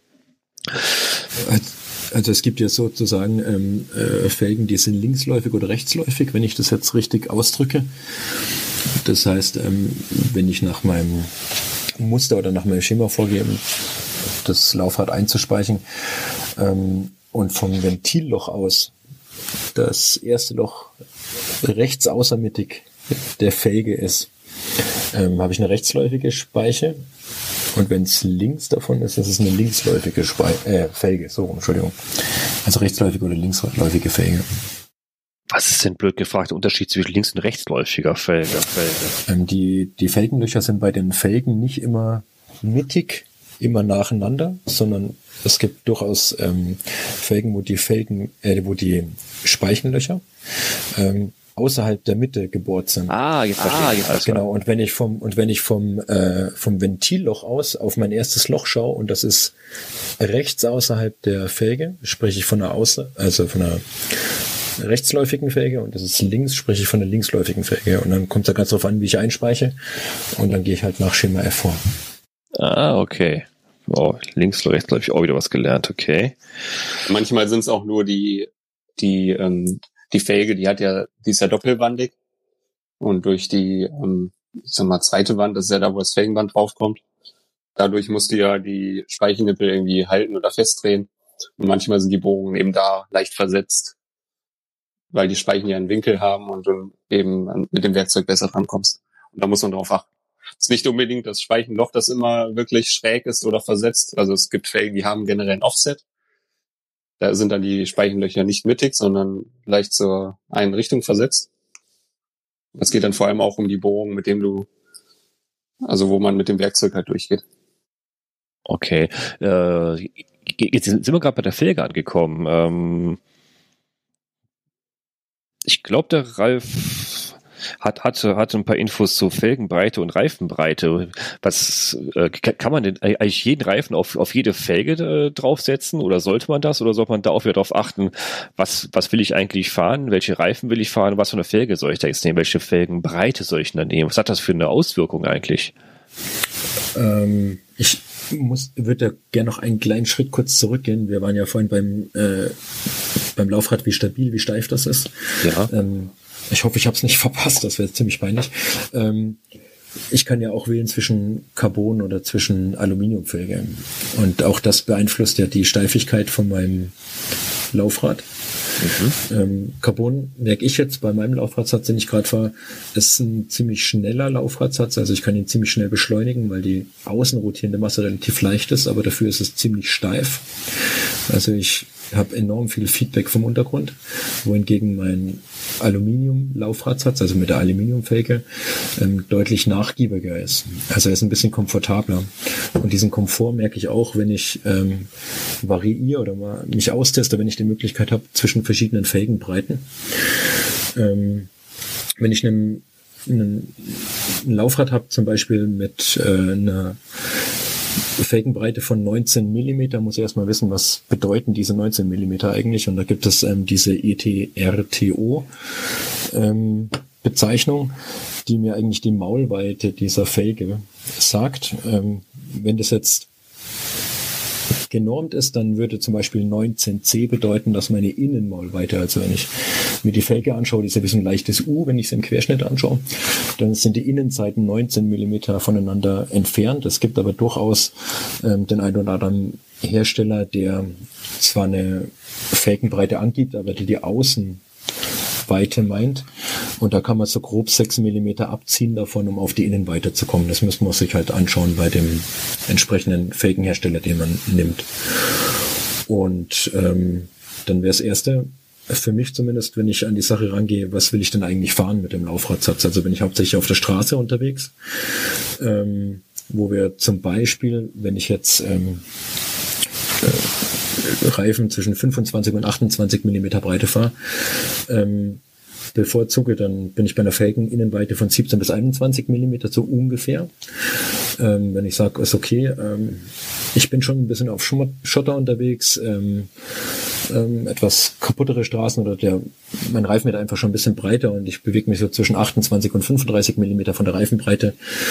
Also es gibt ja sozusagen Felgen, die sind linksläufig oder rechtsläufig, wenn ich das jetzt richtig ausdrücke. Das heißt, wenn ich nach meinem Muster oder nach meinem Schema vorgehe, das Laufrad einzuspeichen und vom Ventilloch aus das erste Loch rechts außermittig der Felge ist, habe ich eine rechtsläufige Speiche, und wenn es links davon ist, das ist eine linksläufige Felge, so, Entschuldigung. Also rechtsläufige oder linksläufige Felge. Was ist denn, blöd gefragt, der Unterschied zwischen links- und rechtsläufiger Felge? Die Felgenlöcher sind bei den Felgen nicht immer mittig, immer nacheinander, sondern es gibt durchaus Felgen, wo die Speichenlöcher außerhalb der Mitte gebohrt sind. Jetzt verstehe ich. Genau. Und wenn ich vom Ventilloch aus auf mein erstes Loch schaue, und das ist rechts außerhalb der Felge, spreche ich von der rechtsläufigen Felge und das ist links, spreche ich von der linksläufigen Felge. Und dann kommt es ja ganz drauf an, wie ich einspeiche. Und dann gehe ich halt nach Schema F vor. Ah, okay. Oh, links, rechtsläufig auch wieder was gelernt, okay. Manchmal sind es auch nur die Felge, die ist ja doppelwandig. Und durch die, ich sag mal, zweite Wand, das ist ja da, wo das Felgenband draufkommt. Dadurch musst du ja die Speichenippel irgendwie halten oder festdrehen. Und manchmal sind die Bohrungen eben da leicht versetzt, weil die Speichen ja einen Winkel haben und du eben mit dem Werkzeug besser rankommst. Und da muss man drauf achten. Es ist nicht unbedingt das Speichenloch, das immer wirklich schräg ist oder versetzt. Also es gibt Felgen, die haben generell ein Offset. Da sind dann die Speichenlöcher nicht mittig, sondern leicht zur einen Richtung versetzt. Es geht dann vor allem auch um die Bohrung, wo man mit dem Werkzeug halt durchgeht. Okay. Jetzt sind wir gerade bei der Felge angekommen. Ich glaube, der Ralf hat ein paar Infos zu Felgenbreite und Reifenbreite. Was kann man denn eigentlich jeden Reifen auf jede Felge draufsetzen oder sollte man das oder sollte man da auch wieder darauf achten, was will ich eigentlich fahren, welche Reifen will ich fahren, was für eine Felge soll ich da jetzt nehmen, welche Felgenbreite soll ich da nehmen? Was hat das für eine Auswirkung eigentlich? Ich würde da gerne noch einen kleinen Schritt kurz zurückgehen. Wir waren ja vorhin beim Laufrad, wie stabil, wie steif das ist. Ja. Ich hoffe, ich habe es nicht verpasst, das wäre ziemlich peinlich. Ich kann ja auch wählen zwischen Carbon oder zwischen Aluminiumfelge. Und auch das beeinflusst ja die Steifigkeit von meinem Laufrad. Carbon, merke ich jetzt bei meinem Laufradsatz, den ich gerade fahre, ist ein ziemlich schneller Laufradsatz. Also ich kann ihn ziemlich schnell beschleunigen, weil die außen rotierende Masse relativ leicht ist, aber dafür ist es ziemlich steif. Also ich habe enorm viel Feedback vom Untergrund, wohingegen mein Aluminium-Laufradsatz, also mit der Aluminiumfelge, deutlich nachgiebiger ist. Also er ist ein bisschen komfortabler. Und diesen Komfort merke ich auch, wenn ich variiere oder mal mich austeste, wenn ich die Möglichkeit habe, zwischen verschiedenen Felgenbreiten. Wenn ich ein Laufrad habe, zum Beispiel mit einer Felgenbreite von 19 mm, muss ich erstmal wissen, was bedeuten diese 19 mm eigentlich. Und da gibt es diese ETRTO Bezeichnung, die mir eigentlich die Maulweite dieser Felge sagt. Wenn das jetzt genormt ist, dann würde zum Beispiel 19C bedeuten, dass meine Innenmaulweite, also wenn ich mir die Felge anschaue, die ist ja wie so ein leichtes U, wenn ich es im Querschnitt anschaue, dann sind die Innenseiten 19 mm voneinander entfernt. Es gibt aber durchaus den einen oder anderen Hersteller, der zwar eine Felgenbreite angibt, aber die Außenweite meint. Und da kann man so grob 6 mm abziehen davon, um auf die Innenweite zu kommen. Das müssen wir sich halt anschauen bei dem entsprechenden Felgenhersteller, den man nimmt. Und dann wäre das Erste, für mich zumindest, wenn ich an die Sache rangehe, was will ich denn eigentlich fahren mit dem Laufradsatz? Also bin ich hauptsächlich auf der Straße unterwegs, wo wir zum Beispiel, wenn ich jetzt Reifen zwischen 25 und 28 mm Breite fahre, bevorzuge, dann bin ich bei einer Felgeninnenweite von 17 bis 21 mm, so ungefähr. Wenn ich sage, ist okay, ich bin schon ein bisschen auf Schotter unterwegs, etwas kaputtere Straßen oder mein Reifen wird einfach schon ein bisschen breiter und ich bewege mich so zwischen 28 und 35 mm von der Reifenbreite.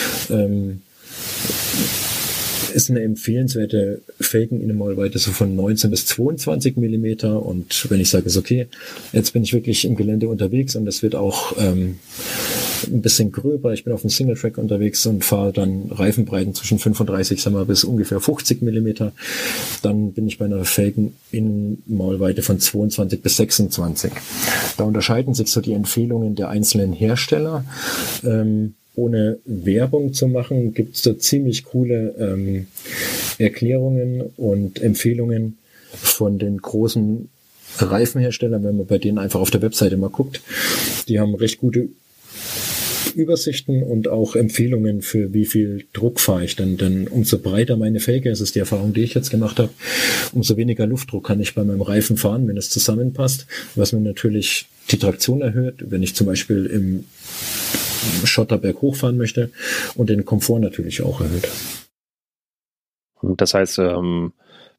Ist eine empfehlenswerte Felgeninnenmaulweite so von 19 bis 22 mm und wenn ich sage, ist okay, jetzt bin ich wirklich im Gelände unterwegs und es wird auch ein bisschen gröber, ich bin auf dem Singletrack unterwegs und fahre dann Reifenbreiten zwischen 35 bis ungefähr 50 mm, dann bin ich bei einer Felgeninnenmaulweite von 22 bis 26. Da unterscheiden sich so die Empfehlungen der einzelnen Hersteller. Ohne Werbung zu machen, gibt es da ziemlich coole Erklärungen und Empfehlungen von den großen Reifenherstellern, wenn man bei denen einfach auf der Webseite mal guckt. Die haben recht gute Übersichten und auch Empfehlungen für wie viel Druck fahre ich denn umso breiter meine Felge, das ist die Erfahrung, die ich jetzt gemacht habe, umso weniger Luftdruck kann ich bei meinem Reifen fahren, wenn es zusammenpasst, was mir natürlich die Traktion erhöht, wenn ich zum Beispiel im Schotterberg hochfahren möchte und den Komfort natürlich auch erhöht. Das heißt,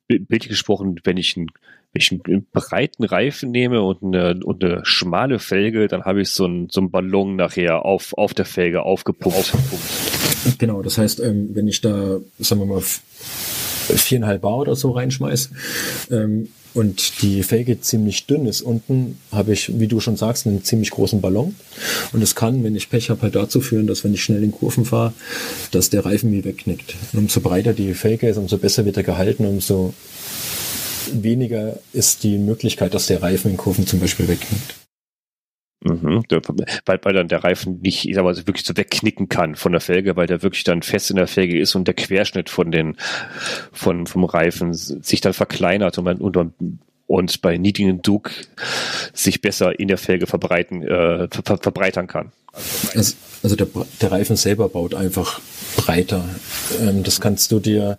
bildlich gesprochen, wenn ich einen breiten Reifen nehme und eine schmale Felge, dann habe ich so einen Ballon nachher auf der Felge aufgepumpt. Genau, das heißt, wenn ich da, sagen wir mal, 4,5 Bar oder so reinschmeiß und die Felge ziemlich dünn ist unten, habe ich, wie du schon sagst, einen ziemlich großen Ballon. Und es kann, wenn ich Pech habe, halt dazu führen, dass wenn ich schnell in Kurven fahre, dass der Reifen mir wegknickt. Und umso breiter die Felge ist, umso besser wird er gehalten, umso weniger ist die Möglichkeit, dass der Reifen in Kurven zum Beispiel wegknickt. Mhm, weil dann der Reifen nicht, ich sag mal, wirklich so wegknicken kann von der Felge, weil der wirklich dann fest in der Felge ist und der Querschnitt vom Reifen sich dann verkleinert und bei niedrigem Druck sich besser in der Felge verbreitern kann. Also der Reifen selber baut einfach breiter. Das kannst du dir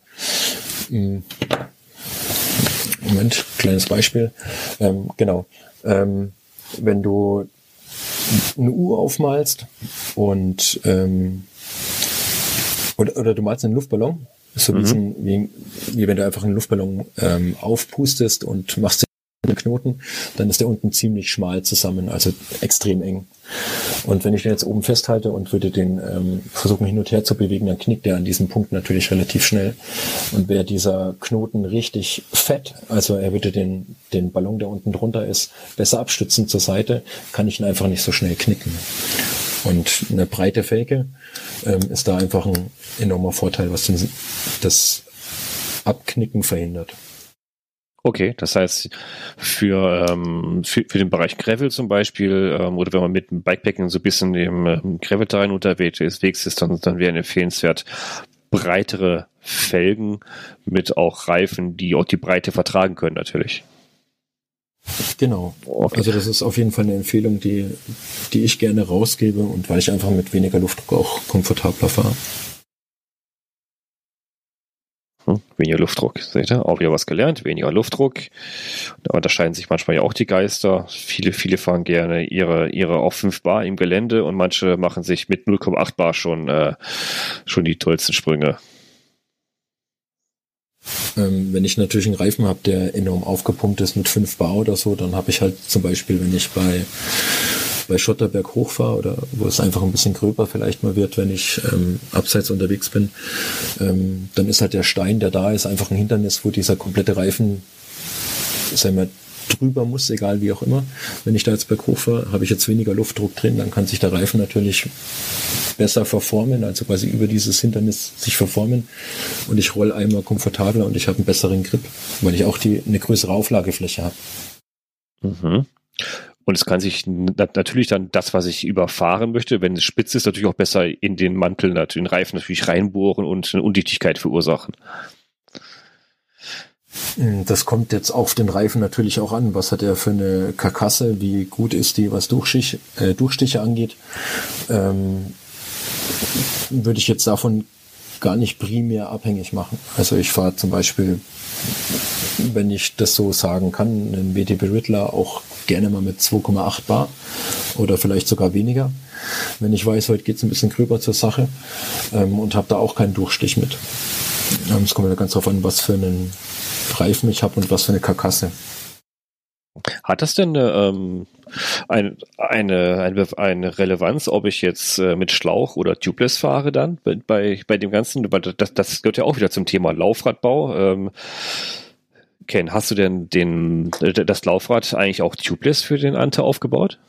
Moment, kleines Beispiel. Genau. Wenn du eine U aufmalst und oder du malst einen Luftballon, so wie wenn du einfach einen Luftballon aufpustest und machst einen Knoten, dann ist der unten ziemlich schmal zusammen, also extrem eng. Und wenn ich den jetzt oben festhalte und würde den versuchen hin und her zu bewegen, dann knickt der an diesem Punkt natürlich relativ schnell. Und wäre dieser Knoten richtig fett, also er würde den Ballon, der unten drunter ist, besser abstützen zur Seite, kann ich ihn einfach nicht so schnell knicken. Und eine breite Felge ist da einfach ein enormer Vorteil, was das Abknicken verhindert. Okay, das heißt, für den Bereich Gravel zum Beispiel, oder wenn man mit dem Bikepacking so ein bisschen im Gravel-Terrain unterwegs ist, dann wären empfehlenswert breitere Felgen mit auch Reifen, die auch die Breite vertragen können natürlich. Genau. Okay. Also das ist auf jeden Fall eine Empfehlung, die ich gerne rausgebe und weil ich einfach mit weniger Luftdruck auch komfortabler fahre. Weniger Luftdruck, seht ihr? Auch wieder was gelernt, weniger Luftdruck. Da unterscheiden sich manchmal ja auch die Geister. Viele fahren gerne ihre auf 5 Bar im Gelände und manche machen sich mit 0,8 Bar schon die tollsten Sprünge. Wenn ich natürlich einen Reifen habe, der enorm aufgepumpt ist mit 5 Bar oder so, dann habe ich halt zum Beispiel, wenn ich bei Schotterberg hochfahre oder wo es einfach ein bisschen gröber vielleicht mal wird, wenn ich abseits unterwegs bin, dann ist halt der Stein, der da ist, einfach ein Hindernis, wo dieser komplette Reifen, sagen wir, drüber muss, egal wie auch immer. Wenn ich da jetzt berg hochfahre, habe ich jetzt weniger Luftdruck drin, dann kann sich der Reifen natürlich besser verformen, also quasi über dieses Hindernis sich verformen und ich rolle einmal komfortabler und ich habe einen besseren Grip, weil ich auch eine größere Auflagefläche habe. Mhm. Und es kann sich natürlich dann das, was ich überfahren möchte, wenn es spitz ist, natürlich auch besser in den Mantel, den Reifen natürlich reinbohren und eine Undichtigkeit verursachen. Das kommt jetzt auf den Reifen natürlich auch an. Was hat er für eine Karkasse? Wie gut ist die, was Durchstiche angeht? Würde ich jetzt davon gar nicht primär abhängig machen. Also ich fahre zum Beispiel, wenn ich das so sagen kann, einen WTB Riddler auch gerne mal mit 2,8 Bar oder vielleicht sogar weniger. Wenn ich weiß, heute geht es ein bisschen gröber zur Sache und habe da auch keinen Durchstich mit. Es kommt ja ganz drauf an, was für einen Reifen ich habe und was für eine Karkasse. Hat das denn eine Relevanz, ob ich jetzt mit Schlauch oder Tubeless fahre dann bei dem Ganzen? Das gehört ja auch wieder zum Thema Laufradbau. Ken, hast du denn das Laufrad eigentlich auch Tubeless für den Ante aufgebaut?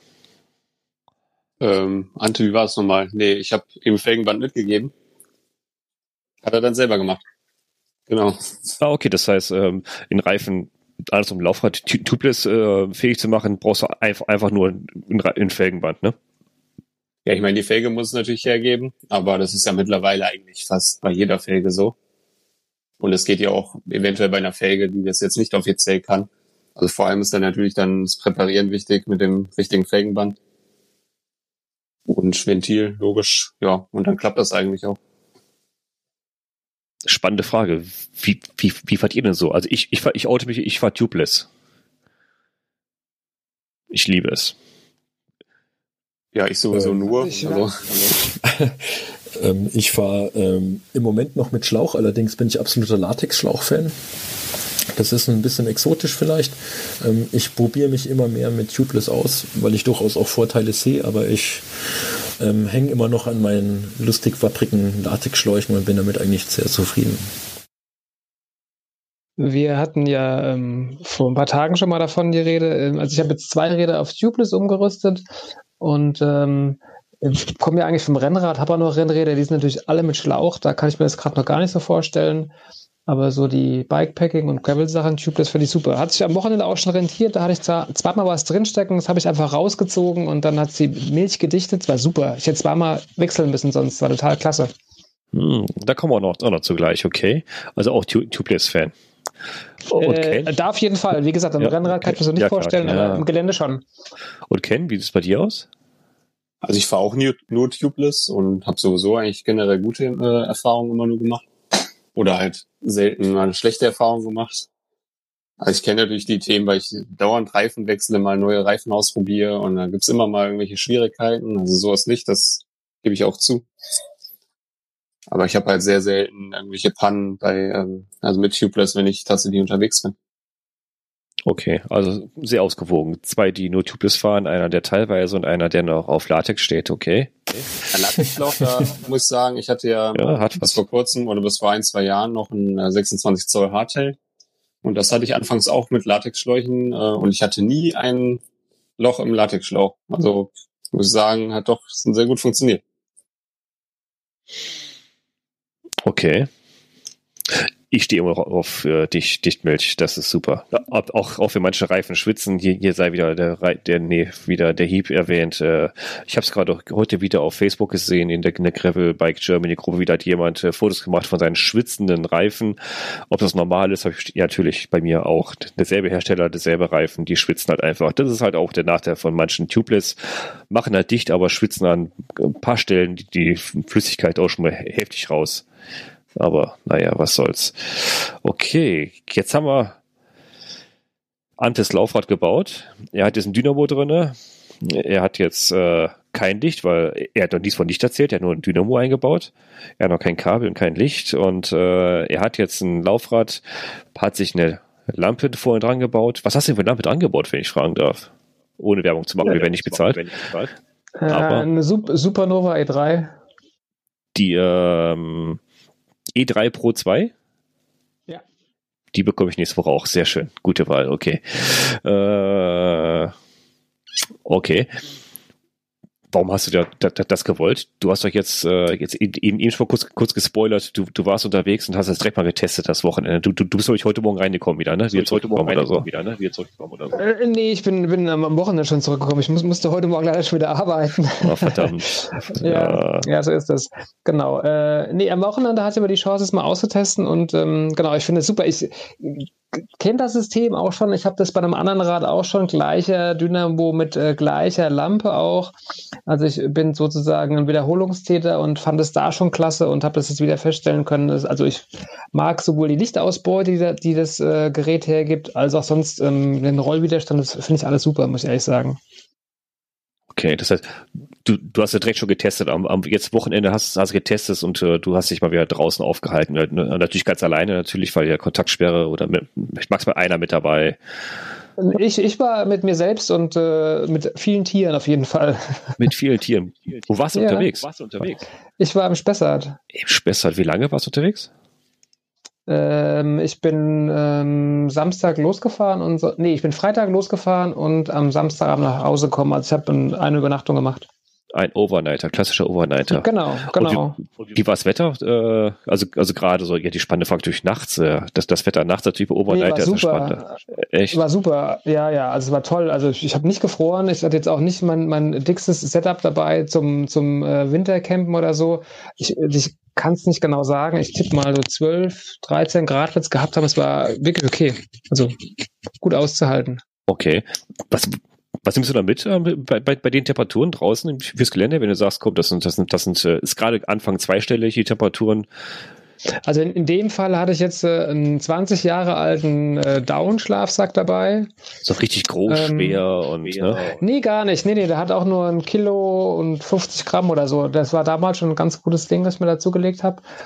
Ante, wie war es nochmal? Nee, ich habe ihm Felgenband mitgegeben. Hat er dann selber gemacht. Genau. Ah, okay, das heißt, den Reifen alles um Laufrad Tubeless fähig zu machen, brauchst du einfach nur ein Felgenband, ne? Ja, ich meine, die Felge muss es natürlich hergeben, aber das ist ja mittlerweile eigentlich fast bei jeder Felge so. Und es geht ja auch eventuell bei einer Felge, die das jetzt nicht offiziell kann. Also vor allem ist dann natürlich dann das Präparieren wichtig mit dem richtigen Felgenband. Und Ventil, logisch, ja, und dann klappt das eigentlich auch. Spannende Frage. Wie fahrt ihr denn so? Also ich oute mich, ich fahre Tubeless. Ich liebe es. Ja, ich sowieso nur. Ich fahre im Moment noch mit Schlauch, allerdings bin ich absoluter Latex-Schlauch-Fan. Das ist ein bisschen exotisch vielleicht. Ich probiere mich immer mehr mit Tubeless aus, weil ich durchaus auch Vorteile sehe, aber ich hänge immer noch an meinen lustig wapprigen Latexschläuchen und bin damit eigentlich sehr zufrieden. Wir hatten ja vor ein paar Tagen schon mal davon die Rede. Also ich habe jetzt 2 Räder auf Tubeless umgerüstet und ich komme ja eigentlich vom Rennrad, habe auch noch Rennräder, die sind natürlich alle mit Schlauch, da kann ich mir das gerade noch gar nicht so vorstellen. Aber so die Bikepacking- und Gravel-Sachen, Tubeless finde ich super. Hat sich am Wochenende auch schon rentiert, da hatte ich zweimal was drinstecken, das habe ich einfach rausgezogen und dann hat sie Milch gedichtet, das war super. Ich hätte zweimal wechseln müssen, sonst war total klasse. Da kommen wir auch noch zugleich, okay. Also auch Tubeless-Fan. Da auf jeden Fall. Wie gesagt, am Rennrad kann ich mir so nicht vorstellen, aber im Gelände schon. Und Ken, wie sieht es bei dir aus? Also ich fahre auch nur Tubeless und habe sowieso eigentlich generell gute Erfahrungen immer nur gemacht. Oder halt selten mal eine schlechte Erfahrung gemacht. Also ich kenne natürlich die Themen, weil ich dauernd Reifen wechsle, mal neue Reifen ausprobiere und dann gibt's immer mal irgendwelche Schwierigkeiten. Also sowas nicht, das gebe ich auch zu. Aber ich habe halt sehr selten irgendwelche Pannen also mit Tubeless, wenn ich tatsächlich unterwegs bin. Okay, also sehr ausgewogen. 2, die nur Tubeless fahren, einer, der teilweise und einer, der noch auf Latex steht, okay. Ein Latexschlauch, da muss ich sagen, ich hatte ja bis vor kurzem oder bis vor 1-2 Jahren noch ein 26 Zoll Hardtail. Und das hatte ich anfangs auch mit Latexschläuchen und ich hatte nie ein Loch im Latexschlauch. Also muss ich sagen, hat doch sehr gut funktioniert. Okay. Ich stehe immer auf Dichtmilch, das ist super. Auch für manche Reifen schwitzen. Hier sei wieder der Hieb erwähnt. Ich habe es gerade heute wieder auf Facebook gesehen, in der Gravel Bike Germany Gruppe, wieder hat jemand Fotos gemacht von seinen schwitzenden Reifen. Ob das normal ist, habe ich natürlich bei mir auch. Derselbe Hersteller, derselbe Reifen, die schwitzen halt einfach. Das ist halt auch der Nachteil von manchen Tubeless. Machen halt dicht, aber schwitzen an ein paar Stellen die Flüssigkeit auch schon mal heftig raus. Aber naja, was soll's. Okay, jetzt haben wir Antes Laufrad gebaut. Er hat jetzt ein Dynamo drinne. Er hat jetzt kein Licht, weil er hat noch nichts von Licht erzählt. Er hat nur ein Dynamo eingebaut. Er hat noch kein Kabel und kein Licht. Und er hat jetzt ein Laufrad, hat sich eine Lampe vorhin dran gebaut. Was hast du denn für eine Lampe dran gebaut, wenn ich fragen darf? Ohne Werbung zu machen, wir werden nicht bezahlt. Aber eine Supernova E3. Die E3 Pro 2? Ja. Die bekomme ich nächste Woche auch. Sehr schön. Gute Wahl, okay. Okay. Warum hast du das gewollt? Du hast doch jetzt eben schon kurz gespoilert. Du warst unterwegs und hast es direkt mal getestet das Wochenende. Du bist, glaube ich, heute Morgen reingekommen wieder, ne? Nee, ich bin am Wochenende schon zurückgekommen. Ich musste heute Morgen leider schon wieder arbeiten. Oh, verdammt. Ja, so ist das. Genau. Nee, am Wochenende hatte ich aber die Chance, es mal auszutesten und genau, ich finde es super. Ich kenne das System auch schon. Ich habe das bei einem anderen Rad auch schon. Gleicher Dynamo mit gleicher Lampe auch. Also ich bin sozusagen ein Wiederholungstäter und fand es da schon klasse und habe das jetzt wieder feststellen können. Also ich mag sowohl die Lichtausbeute, die das Gerät hergibt, als auch sonst den Rollwiderstand. Das finde ich alles super, muss ich ehrlich sagen. Okay, das heißt, du hast ja direkt schon getestet. Jetzt Wochenende hast du getestet und du hast dich mal wieder draußen aufgehalten. Natürlich ganz alleine, natürlich, weil ja Kontaktsperre oder ich mag's mal einer mit dabei. Ich war mit mir selbst und mit vielen Tieren auf jeden Fall. Mit vielen Tieren. Wo warst du unterwegs? Ich war im Spessart. Im Spessart. Wie lange warst du unterwegs? Ich bin Samstag losgefahren und ich bin Freitag losgefahren und am Samstagabend nach Hause gekommen. Also ich habe eine Übernachtung gemacht. Ein Overnighter, klassischer Overnighter. Genau. Wie war das Wetter? Also gerade so die spannende Frage durch nachts. Das Wetter nachts natürlich bei Overnighter ist das Spannende. Echt? War super, ja. Also es war toll. Also ich habe nicht gefroren. Ich hatte jetzt auch nicht mein dickstes Setup dabei zum Wintercampen oder so. Ich kann es nicht genau sagen. Ich tippe mal so 12, 13 Grad wird es gehabt haben. Es war wirklich okay. Also gut auszuhalten. Okay. Was nimmst du da mit bei den Temperaturen draußen fürs Gelände, wenn du sagst, komm, das ist gerade Anfang zweistellig, die Temperaturen? Also in dem Fall hatte ich jetzt einen 20 Jahre alten Down-Schlafsack dabei. So richtig groß, schwer und... Ne? Nee, gar nicht. Nee, der hat auch nur 1 Kilo und 50 Gramm oder so. Das war damals schon ein ganz gutes Ding, das ich mir dazugelegt habe.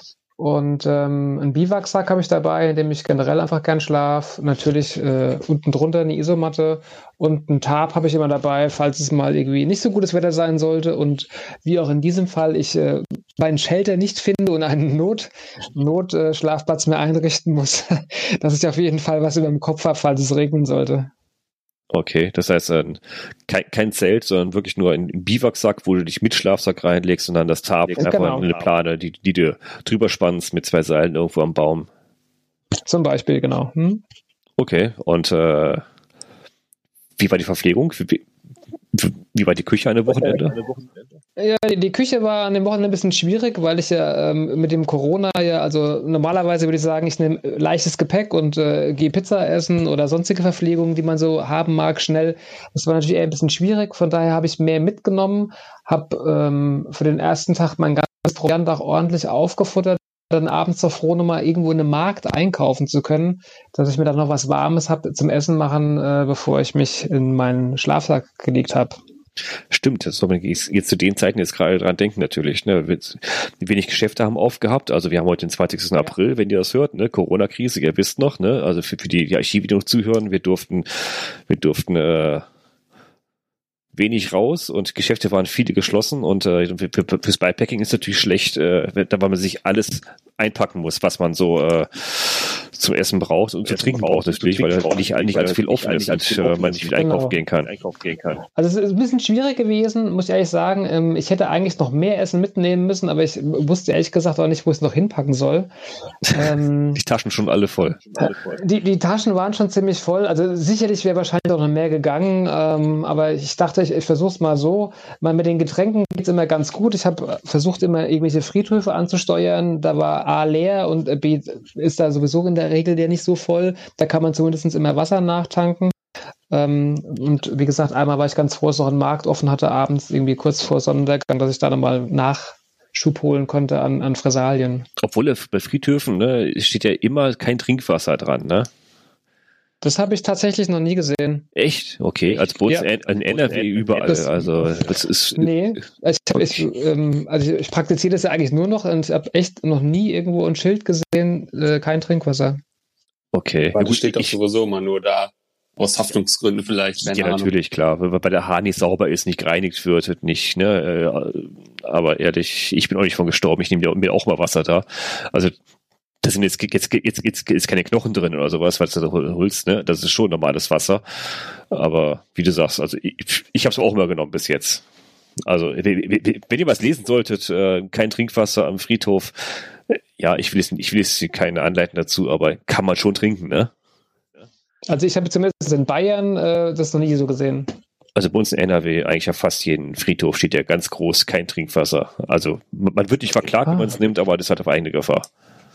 Und einen Biwaksack habe ich dabei, in dem ich generell einfach gern schlafe. Natürlich unten drunter eine Isomatte und ein Tarp habe ich immer dabei, falls es mal irgendwie nicht so gutes Wetter sein sollte. Und wie auch in diesem Fall, ich meinen Shelter nicht finde und einen Notschlafplatz mehr einrichten muss, dass ich auf jeden Fall was über dem Kopf habe, falls es regnen sollte. Okay, das heißt kein Zelt, sondern wirklich nur ein Biwaksack, wo du dich mit Schlafsack reinlegst und dann das Tarp einfach eine Plane, die du drüber spannst mit 2 Seilen irgendwo am Baum. Zum Beispiel, genau. Okay, und wie war die Verpflegung? Wie war die Küche an dem Wochenende? Ja, die Küche war an dem Wochenende ein bisschen schwierig, weil ich ja mit dem Corona also normalerweise würde ich sagen, ich nehme leichtes Gepäck und gehe Pizza essen oder sonstige Verpflegungen, die man so haben mag, schnell. Das war natürlich eher ein bisschen schwierig, von daher habe ich mehr mitgenommen, habe für den ersten Tag mein ganzes Proviant auch ordentlich aufgefuttert, dann abends noch froh, nochmal irgendwo in einem Markt einkaufen zu können, dass ich mir dann noch was Warmes habe zum Essen machen, bevor ich mich in meinen Schlafsack gelegt habe. Stimmt, das soll man jetzt zu den Zeiten jetzt gerade dran denken natürlich. Ne? Wenig Geschäfte haben aufgehabt, also wir haben heute den 20. April, wenn ihr das hört, ne? Corona-Krise, ihr wisst noch, ne? Also für die Archive, die noch zuhören, wir durften wenig raus und Geschäfte waren viele geschlossen und fürs Bikepacking ist natürlich schlecht, weil man sich alles einpacken muss, was man so zum Essen braucht und zu trinken braucht natürlich, weil nicht allzu viel offen ist und man nicht viel einkaufen gehen kann. Also es ist ein bisschen schwierig gewesen, muss ich ehrlich sagen. Ich hätte eigentlich noch mehr Essen mitnehmen müssen, aber ich wusste ehrlich gesagt auch nicht, wo ich es noch hinpacken soll. Die Taschen schon alle voll. Die Taschen waren schon ziemlich voll. Also sicherlich wäre wahrscheinlich auch noch mehr gegangen, aber ich dachte, ich versuche es mal so. Mal mit den Getränken geht es immer ganz gut. Ich habe versucht, immer irgendwelche Friedhöfe anzusteuern. Da war A leer und B ist da sowieso in der Regel ja nicht so voll. Da kann man zumindest immer Wasser nachtanken. Und wie gesagt, einmal war ich ganz froh, dass noch ein Markt offen hatte, abends irgendwie kurz vor Sonnenuntergang, dass ich da nochmal Nachschub holen konnte an Fressalien. Obwohl bei Friedhöfen, ne, steht ja immer kein Trinkwasser dran, ne? Das habe ich tatsächlich noch nie gesehen. Echt? Okay, als bei uns in NRW überall. Das ist. Nee, ich praktiziere das ja eigentlich nur noch und ich habe echt noch nie irgendwo ein Schild gesehen, kein Trinkwasser. Okay. Das steht doch sowieso immer nur da. Aus Haftungsgründen vielleicht. Ja, natürlich, klar. Weil bei der Haar nicht sauber ist, nicht gereinigt wird, nicht, ne? Aber ehrlich, ich bin auch nicht von gestorben. Ich nehme mir auch mal Wasser da. Also, da sind jetzt keine Knochen drin oder sowas, was du da holst, ne? Das ist schon normales Wasser. Aber wie du sagst, also ich habe es auch immer genommen bis jetzt. Also wenn ihr was lesen solltet, kein Trinkwasser am Friedhof, ja, ich will jetzt keine Anleitung dazu, aber kann man schon trinken, ne? Also ich habe zumindest in Bayern das noch nie so gesehen. Also bei uns in NRW, eigentlich auf fast jeden Friedhof steht ja ganz groß, kein Trinkwasser. Also man wird nicht verklagt, wenn man es nimmt, aber das hat auf eigene Gefahr.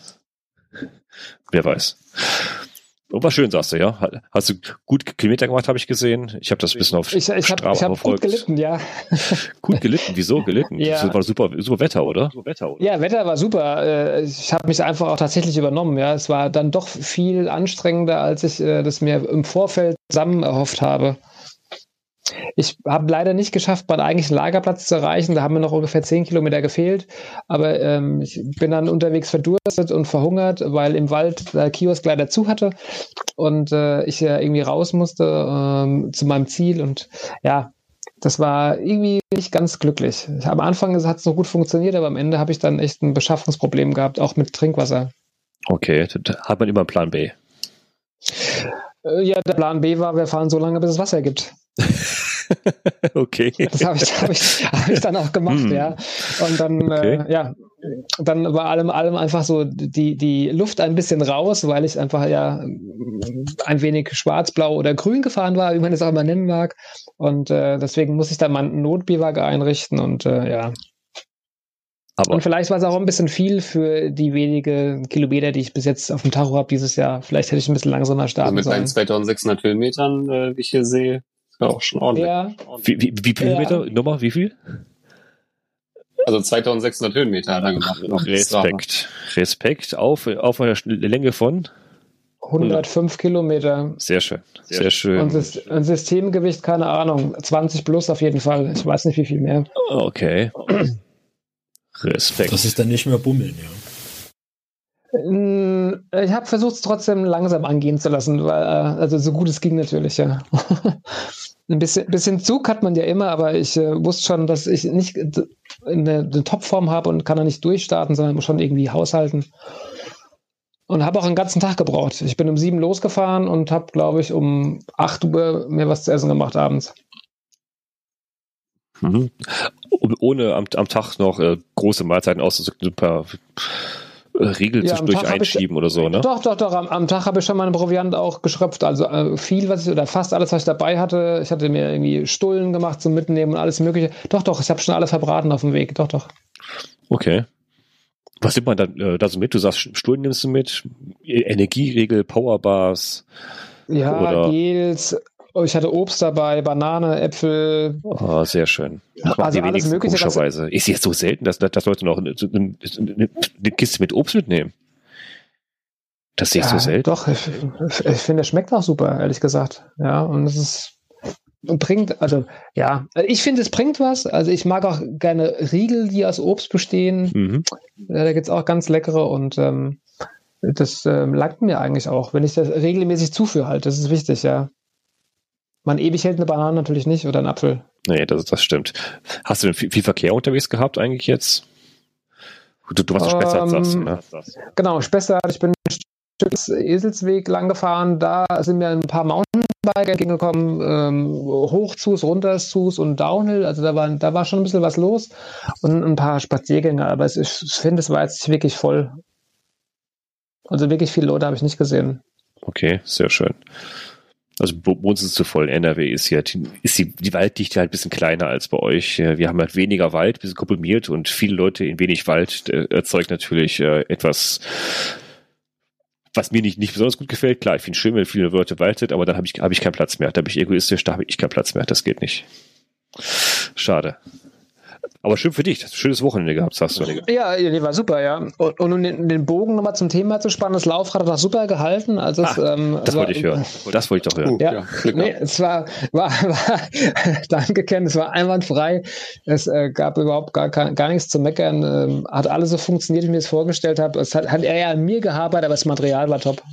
Wer weiß. Und war schön, sagst du, ja? Hast du gut Kilometer gemacht, habe ich gesehen. Ich habe das ein bisschen auf Strava verfolgt. Gut gelitten, ja. Gut gelitten? Wieso gelitten? Ja. Das war super Wetter, oder? Ja, Wetter war super. Ich habe mich einfach auch tatsächlich übernommen. Ja, es war dann doch viel anstrengender, als ich das mir im Vorfeld zusammen erhofft habe. Ich habe leider nicht geschafft, meinen eigentlichen Lagerplatz zu erreichen. Da haben mir noch ungefähr 10 Kilometer gefehlt. Aber ich bin dann unterwegs verdurstet und verhungert, weil im Wald der Kiosk leider zu hatte und ich ja irgendwie raus musste zu meinem Ziel. Und ja, das war irgendwie nicht ganz glücklich. Am Anfang hat es noch gut funktioniert, aber am Ende habe ich dann echt ein Beschaffungsproblem gehabt, auch mit Trinkwasser. Okay, da hat man immer einen Plan B. Ja, der Plan B war, wir fahren so lange, bis es Wasser gibt. Okay. Das habe ich dann auch gemacht, ja. Und dann, dann war allem einfach so die Luft ein bisschen raus, weil ich einfach ja ein wenig schwarz, blau oder grün gefahren war, wie man es auch immer nennen mag. Und deswegen muss ich dann mal einen Notbiwak einrichten und ja. Und vielleicht war es auch ein bisschen viel für die wenige Kilometer, die ich bis jetzt auf dem Tacho habe dieses Jahr. Vielleicht hätte ich ein bisschen langsamer starten sollen. Mit meinen 2600 Höhenmetern, wie ich hier sehe, ist ja auch schon ordentlich. Ja. Wie viele Kilometer? Nochmal, wie viel? Also 2600 Höhenmeter hat er gemacht. Respekt auf einer Länge von 105 Kilometer. Sehr schön. Sehr schön. Und ein Systemgewicht, keine Ahnung, 20 plus auf jeden Fall. Ich weiß nicht, wie viel mehr. Okay. Respekt. Das ist dann nicht mehr Bummeln, ja. Ich habe versucht, es trotzdem langsam angehen zu lassen, weil, also so gut es ging natürlich, ja. Ein bisschen Zug hat man ja immer, aber ich wusste schon, dass ich nicht eine Topform habe und kann da nicht durchstarten, sondern muss schon irgendwie haushalten. Und habe auch einen ganzen Tag gebraucht. Ich bin um 7 losgefahren und habe, glaube ich, um 8 Uhr mir was zu essen gemacht abends. Mhm. Ohne am Tag noch große Mahlzeiten auszusuchen, ein paar Riegel zwischendurch einschieben oder so, ne? Doch. Am Tag habe ich schon meinen Proviant auch geschröpft. Also viel, fast alles, was ich dabei hatte. Ich hatte mir irgendwie Stullen gemacht zum Mitnehmen und alles Mögliche. Doch, ich habe schon alles verbraten auf dem Weg. Doch. Okay. Was nimmt man dann da so mit? Du sagst, Stullen nimmst du mit? Energieriegel, Powerbars? Ja, oder Gels. Ich hatte Obst dabei, Banane, Äpfel. Oh, sehr schön. Das also alles Mögliche. Komischerweise. Ist jetzt so selten, dass Leute noch eine Kiste mit Obst mitnehmen. Das sehe ich so selten. Doch, ich finde, es schmeckt auch super, ehrlich gesagt. Ja, und es ist bringt, also ja, ich finde, es bringt was. Also ich mag auch gerne Riegel, die aus Obst bestehen. Mhm. Da gibt es auch ganz leckere und das langt mir eigentlich auch, wenn ich das regelmäßig zuführe halt. Das ist wichtig, ja. Man ewig hält eine Banane natürlich nicht oder einen Apfel. Nee, das stimmt. Hast du denn viel Verkehr unterwegs gehabt eigentlich jetzt? Du warst in Spessart, sagst du, ne? Genau, Spessart. Ich bin ein Stück Eselsweg lang gefahren. Da sind mir ein paar Mountainbiker entgegengekommen. Hochzus, Runterzus und Downhill. Also da war schon ein bisschen was los. Und ein paar Spaziergänger. Aber ich finde, es war jetzt nicht wirklich voll. Also wirklich viele Leute habe ich nicht gesehen. Okay, sehr schön. Also bei uns ist es zu voll. NRW ist die Walddichte halt ein bisschen kleiner als bei euch. Wir haben halt weniger Wald, ein bisschen komprimiert und viele Leute in wenig Wald erzeugt natürlich etwas, was mir nicht besonders gut gefällt. Klar, ich finde es schön, wenn viele Leute Wald sind, aber dann habe ich keinen Platz mehr. Da bin ich egoistisch, da habe ich keinen Platz mehr. Das geht nicht. Schade. Aber schön für dich, schönes Wochenende gehabt, sagst du. Ja, die war super, ja. Und um den Bogen nochmal zum Thema zu spannen, das Laufrad hat auch super gehalten. Also das wollte ich hören. Das wollte ich doch hören. Ja. Es war danke Ken, es war einwandfrei. Es gab überhaupt gar nichts zu meckern. Hat alles so funktioniert, wie ich mir das vorgestellt habe. Es hat eher an mir gehabert, aber das Material war top.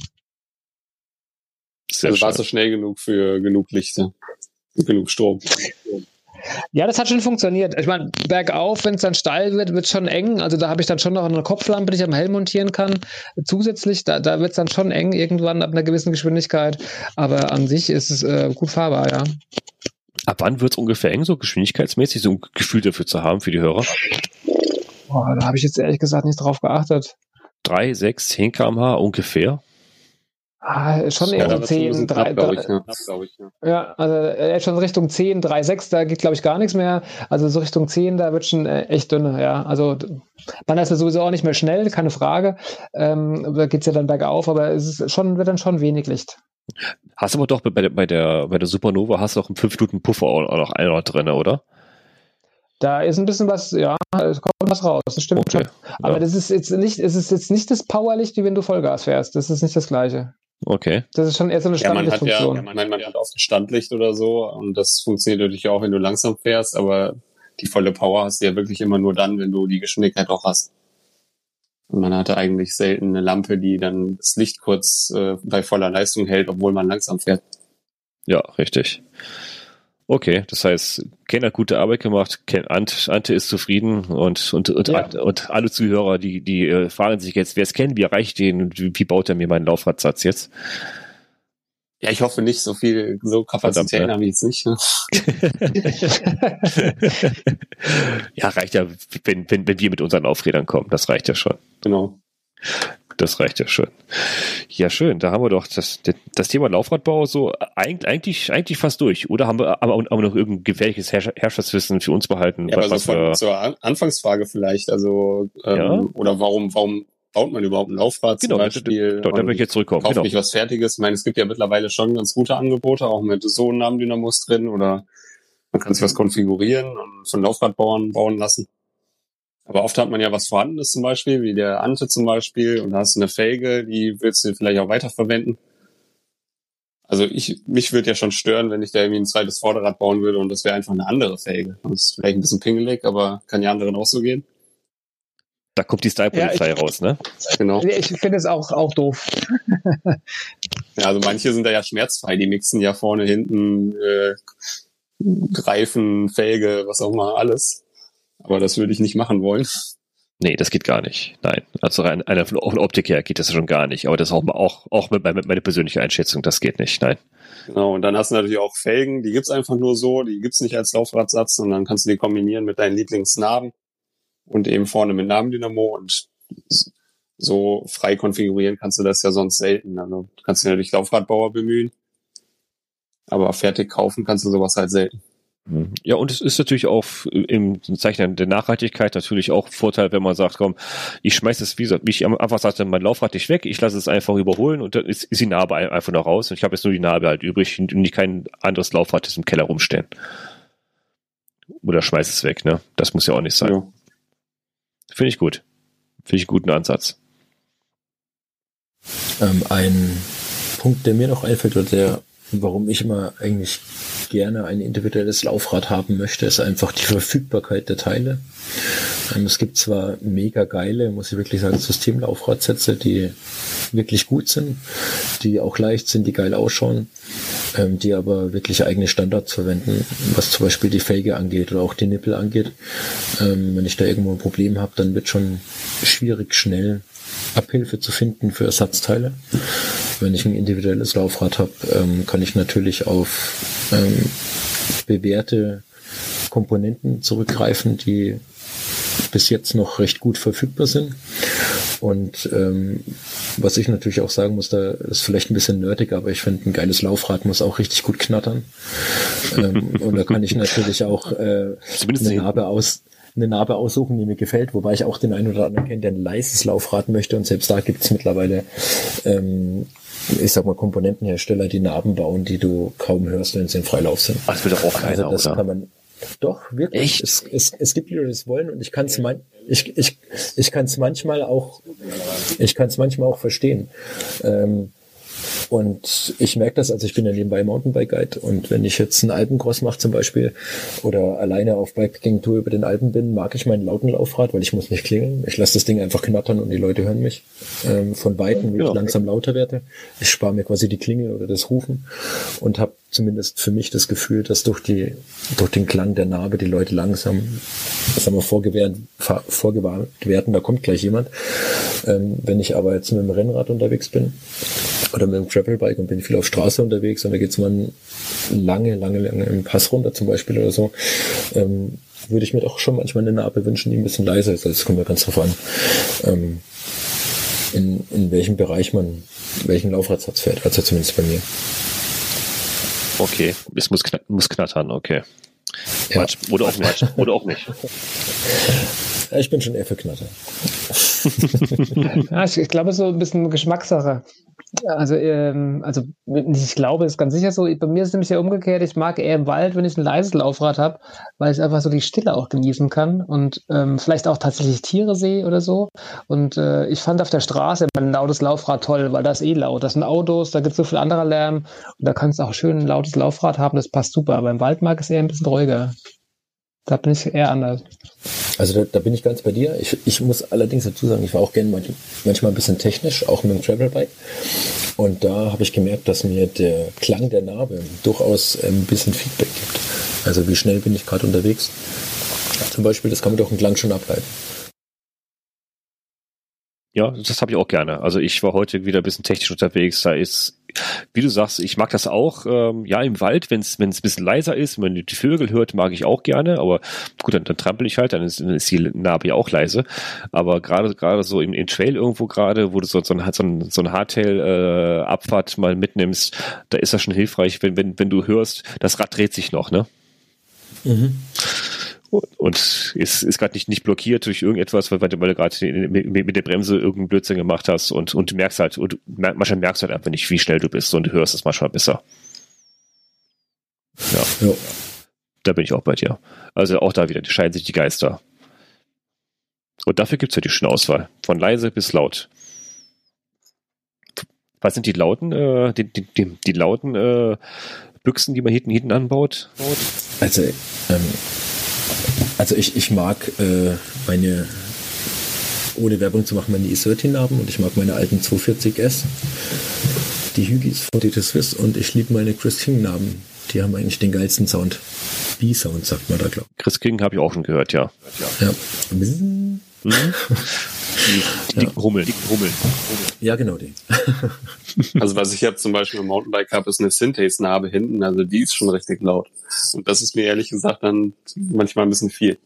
Also war es so schnell genug für genug Lichter, genug Strom. Ja, das hat schon funktioniert. Ich meine, bergauf, wenn es dann steil wird es schon eng. Also da habe ich dann schon noch eine Kopflampe, die ich am Helm montieren kann. Zusätzlich, da wird es dann schon eng irgendwann ab einer gewissen Geschwindigkeit. Aber an sich ist es gut fahrbar, ja. Ab wann wird es ungefähr eng, so geschwindigkeitsmäßig, so ein Gefühl dafür zu haben für die Hörer? Boah, da habe ich jetzt ehrlich gesagt nicht drauf geachtet. 3, 6, 10 km/h ungefähr? Schon eher so 10, 3, glaube ich. Ja, also schon Richtung 10, 3, 6, da geht, glaube ich, gar nichts mehr. Also so Richtung 10, da wird schon echt dünne, ja. Also man ist ja sowieso auch nicht mehr schnell, keine Frage. Da geht es ja dann bergauf, aber wird dann schon wenig Licht. Hast du aber doch bei der Supernova hast du auch einen 5 Minuten Puffer auch noch einer drin, oder? Da ist ein bisschen was, ja, es kommt was raus, das stimmt schon. Aber das ist jetzt nicht das Powerlicht, wie wenn du Vollgas fährst. Das ist nicht das Gleiche. Okay. Das ist schon eher so eine Standlichtfunktion. Man hat oft ein Standlicht oder so und das funktioniert natürlich auch, wenn du langsam fährst, aber die volle Power hast du ja wirklich immer nur dann, wenn du die Geschwindigkeit auch hast. Und man hatte eigentlich selten eine Lampe, die dann das Licht kurz bei voller Leistung hält, obwohl man langsam fährt. Ja, richtig. Okay, das heißt, Ken hat gute Arbeit gemacht, Ante ist zufrieden und alle Zuhörer, die fragen sich jetzt, wer es kennt, wie erreicht den und wie baut er mir meinen Laufradsatz jetzt? Ja, ich hoffe nicht, so Kapazitäten habe ich jetzt nicht. Ne? Ja, reicht ja, wenn wir mit unseren Laufrädern kommen, das reicht ja schon. Genau. Das reicht ja schon. Ja, schön. Da haben wir doch das Thema Laufradbau so eigentlich fast durch. Oder haben wir aber noch irgendein gefährliches Herrschaftswissen für uns behalten? Ja, aber zur Anfangsfrage vielleicht. Also, oder warum baut man überhaupt ein Laufrad zum Beispiel? Da will ich jetzt zurückkommen. Kauft nicht was Fertiges. Ich meine, es gibt ja mittlerweile schon ganz gute Angebote, auch mit so einem Namendynamos drin. Oder man kann sich was konfigurieren und von Laufradbauern bauen lassen. Aber oft hat man ja was Vorhandenes zum Beispiel, wie der Ante zum Beispiel, und da hast du eine Felge, die willst du vielleicht auch weiterverwenden. Also mich würde ja schon stören, wenn ich da irgendwie ein zweites Vorderrad bauen würde und das wäre einfach eine andere Felge. Das ist vielleicht ein bisschen pingelig, aber kann ja anderen auch so gehen. Da kommt die Style-Polizei raus, ne? Genau. Ich finde es auch doof. Ja, also manche sind da ja schmerzfrei, die mixen ja vorne, hinten, Reifen, Felge, was auch immer, alles. Aber das würde ich nicht machen wollen. Nee, das geht gar nicht. Nein. Also rein von Optik her geht das schon gar nicht. Aber das ist auch mit meiner persönlichen Einschätzung, das geht nicht. Nein. Genau, und dann hast du natürlich auch Felgen, die gibt's einfach nur so, die gibt's nicht als Laufradsatz, und dann kannst du die kombinieren mit deinen Lieblingsnarben und eben vorne mit Nabendynamo, und so frei konfigurieren kannst du das ja sonst selten. Also du kannst dich natürlich Laufradbauer bemühen, aber fertig kaufen kannst du sowas halt selten. Ja, und es ist natürlich auch im Zeichen der Nachhaltigkeit natürlich auch ein Vorteil, wenn man sagt, komm, ich schmeiß es, wie ich am Anfang sagte, mein Laufrad nicht weg, ich lasse es einfach überholen und dann ist die Narbe einfach noch raus und ich habe jetzt nur die Narbe halt übrig und nicht kein anderes Laufrad das im Keller rumstehen. Oder schmeiß es weg, ne? Das muss ja auch nicht sein. Ja. Finde ich gut. Finde ich einen guten Ansatz. Ein Punkt, der mir noch einfällt, oder warum ich immer eigentlich gerne ein individuelles Laufrad haben möchte, ist einfach die Verfügbarkeit der Teile. Es gibt zwar mega geile, muss ich wirklich sagen, Systemlaufradsätze, die wirklich gut sind, die auch leicht sind, die geil ausschauen, die aber wirklich eigene Standards verwenden, was zum Beispiel die Felge angeht oder auch die Nippel angeht. Wenn ich da irgendwo ein Problem habe, dann wird schon schwierig, schnell Abhilfe zu finden für Ersatzteile. Wenn ich ein individuelles Laufrad habe, kann ich natürlich auf bewährte Komponenten zurückgreifen, die bis jetzt noch recht gut verfügbar sind. Und was ich natürlich auch sagen muss, da ist vielleicht ein bisschen nerdig, aber ich finde, ein geiles Laufrad muss auch richtig gut knattern. Und da kann ich natürlich auch eine Narbe aussuchen, die mir gefällt, wobei ich auch den einen oder anderen kenne, der ein leises Laufrad möchte, und selbst da gibt es mittlerweile ich sag mal, Komponentenhersteller, die Narben bauen, die du kaum hörst, wenn sie in Freilauf sind. Ach, das will doch auch keiner, also das oder? kann man doch, wirklich. Echt? Es gibt Leute, die das wollen, und ich kann es manchmal auch verstehen. Und ich merke das, also ich bin ja nebenbei Mountainbike-Guide, und wenn ich jetzt einen Alpencross mache zum Beispiel oder alleine auf Biking-Tour über den Alpen bin, mag ich meinen lauten Laufrad, weil ich muss nicht klingeln. Ich lasse das Ding einfach knattern und die Leute hören mich. Von Weitem, wie ich langsam lauter werde. Ich spare mir quasi die Klingel oder das Rufen und habe zumindest für mich das Gefühl, dass durch den Klang der Narbe die Leute langsam, sagen wir, vorgewarnt werden, da kommt gleich jemand. Wenn ich aber jetzt mit dem Rennrad unterwegs bin oder mit dem Gravelbike und bin viel auf Straße unterwegs und da geht's mal lange im Pass runter zum Beispiel oder so, würde ich mir doch schon manchmal eine Narbe wünschen, die ein bisschen leiser ist. Also es kommt ja ganz drauf an, in welchem Bereich man welchen Laufradsatz fährt, also zumindest bei mir. Okay, es muss knattern, okay. Ja. Oder auch nicht. Ja, ich bin schon eher für Knatter. Ja, ich glaube, so ein bisschen Geschmackssache. Also ich glaube, es ist ganz sicher so. Bei mir ist es nämlich ja umgekehrt. Ich mag eher im Wald, wenn ich ein leises Laufrad habe, weil ich einfach so die Stille auch genießen kann und vielleicht auch tatsächlich Tiere sehe oder so. Und ich fand auf der Straße ein lautes Laufrad toll, weil das laut. Das sind Autos, da gibt es so viel anderer Lärm und da kannst du auch schön ein lautes Laufrad haben, das passt super. Aber im Wald mag ich es eher ein bisschen ruhiger. Da bin ich eher anders. Also da bin ich ganz bei dir. Ich muss allerdings dazu sagen, ich war auch gerne manchmal ein bisschen technisch, auch mit dem Travelbike. Und da habe ich gemerkt, dass mir der Klang der Narbe durchaus ein bisschen Feedback gibt. Also wie schnell bin ich gerade unterwegs. Zum Beispiel, das kann man durch den Klang schon ableiten. Ja, das habe ich auch gerne. Also ich war heute wieder ein bisschen technisch unterwegs. Da ist, wie du sagst, ich mag das auch. Ja, im Wald, wenn es ein bisschen leiser ist, wenn man die Vögel hört, mag ich auch gerne. Aber gut, dann trampel ich halt, dann ist die Narbe ja auch leise. Aber gerade so im Trail irgendwo gerade, wo du so ein Hardtail-Abfahrt mal mitnimmst, da ist das schon hilfreich, wenn du hörst, das Rad dreht sich noch, ne? Mhm. Und ist gerade nicht blockiert durch irgendetwas, weil du gerade mit der Bremse irgendeinen Blödsinn gemacht hast und du merkst halt, manchmal merkst du halt einfach nicht, wie schnell du bist und du hörst es manchmal besser. Ja. Da bin ich auch bei dir. Also auch da wieder, die scheiden sich die Geister. Und dafür gibt es ja die schöne Auswahl. Von leise bis laut. Was sind die lauten, die lauten Büchsen, die man hinten anbaut? Also ich mag meine ohne Werbung zu machen, meine E13-Narben und ich mag meine alten 240S, die Hygie's von DT Swiss, und ich liebe meine Chris King-Narben. Die haben eigentlich den geilsten Sound. B-Sound sagt man da, glaube ich. Chris King habe ich auch schon gehört, ja. Ja. Die Rummeln. Ja, genau die. Also was ich jetzt zum Beispiel im Mountainbike habe, ist eine Synthase-Narbe hinten, also die ist schon richtig laut. Und das ist mir ehrlich gesagt dann manchmal ein bisschen viel.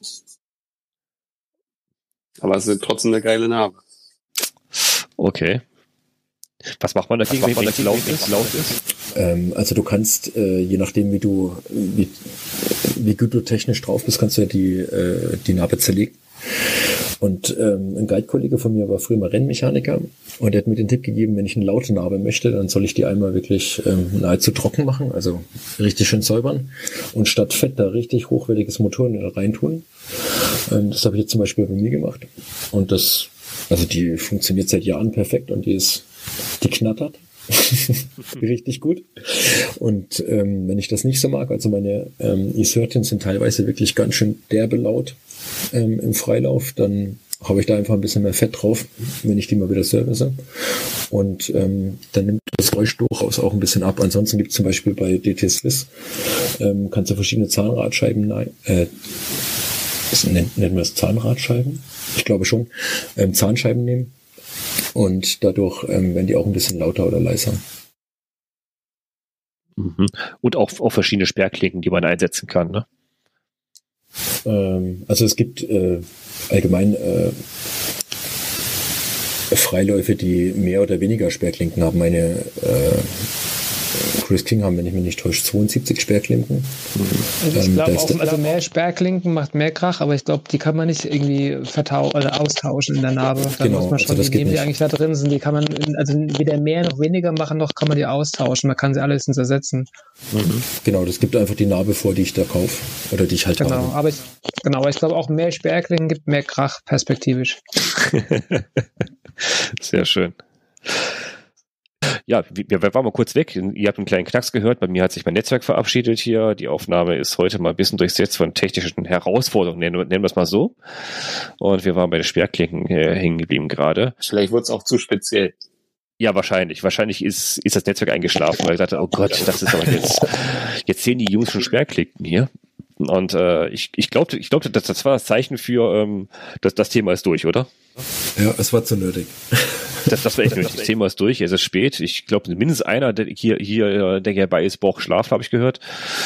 Aber es ist trotzdem eine geile Narbe. Okay. Was macht man dagegen, wenn es laut ist? Also du kannst, je nachdem wie gut du technisch drauf bist, kannst du ja die Narbe zerlegen. Und ein Guide-Kollege von mir war früher mal Rennmechaniker und der hat mir den Tipp gegeben, wenn ich eine laute Narbe möchte, dann soll ich die einmal wirklich nahezu trocken machen, also richtig schön säubern und statt Fett da richtig hochwertiges Motoren reintun. Das habe ich jetzt zum Beispiel bei mir gemacht und die funktioniert seit Jahren perfekt und die knattert. Richtig gut. Und wenn ich das nicht so mag, also meine E13 sind teilweise wirklich ganz schön derbe laut im Freilauf, dann habe ich da einfach ein bisschen mehr Fett drauf, wenn ich die mal wieder service. Und dann nimmt das Geräusch durchaus auch ein bisschen ab. Ansonsten gibt es zum Beispiel bei DT Swiss, kannst du verschiedene Zahnradscheiben, nennen wir es Zahnradscheiben? Ich glaube schon, Zahnscheiben nehmen. Und dadurch werden die auch ein bisschen lauter oder leiser. Mhm. Und auch verschiedene Sperrklinken, die man einsetzen kann, ne? Also es gibt allgemein Freiläufe, die mehr oder weniger Sperrklinken haben. Meine Chris King haben, wenn ich mich nicht täusche, 72 Sperrklinken. Also ich glaube auch, also mehr Sperrklinken macht mehr Krach, aber ich glaube, die kann man nicht irgendwie austauschen in der Narbe. Da genau, muss man schon also die eigentlich da drin sind, die kann man also weder mehr noch weniger machen, noch kann man die austauschen. Man kann sie alles ersetzen. Genau, das gibt einfach die Narbe vor, die ich da kaufe oder die ich halt habe. Aber ich glaube auch mehr Sperrklinken gibt mehr Krach perspektivisch. Sehr schön. Ja, wir waren mal kurz weg. Ihr habt einen kleinen Knacks gehört. Bei mir hat sich mein Netzwerk verabschiedet hier. Die Aufnahme ist heute mal ein bisschen durchsetzt von technischen Herausforderungen, nennen wir es mal so. Und wir waren bei den Sperrklinken hängen geblieben gerade. Vielleicht wurde es auch zu speziell. Ja, wahrscheinlich. Wahrscheinlich ist das Netzwerk eingeschlafen, weil ich dachte, oh Gott, das ist aber jetzt sehen die Jungs schon Sperrklinken hier. Und ich glaubte, das war das Zeichen für, das Thema ist durch, oder? Ja, es war zu nötig. Das war echt nötig. Das Thema ist durch, es ist spät. Ich glaube, mindestens einer, der hier dabei ist, braucht Schlaf, habe ich gehört.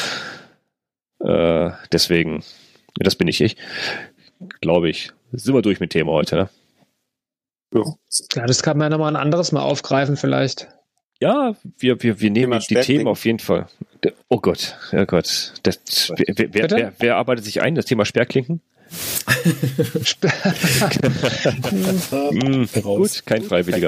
Deswegen, das bin ich. Glaube ich. Sind wir durch mit dem Thema heute, ne? Ja, das kann man ja nochmal ein anderes Mal aufgreifen vielleicht. Ja, wir nehmen die Themen auf jeden Fall. Oh Gott. Wer arbeitet sich ein, das Thema Sperrklinken? Gut, kein Freiwilliger.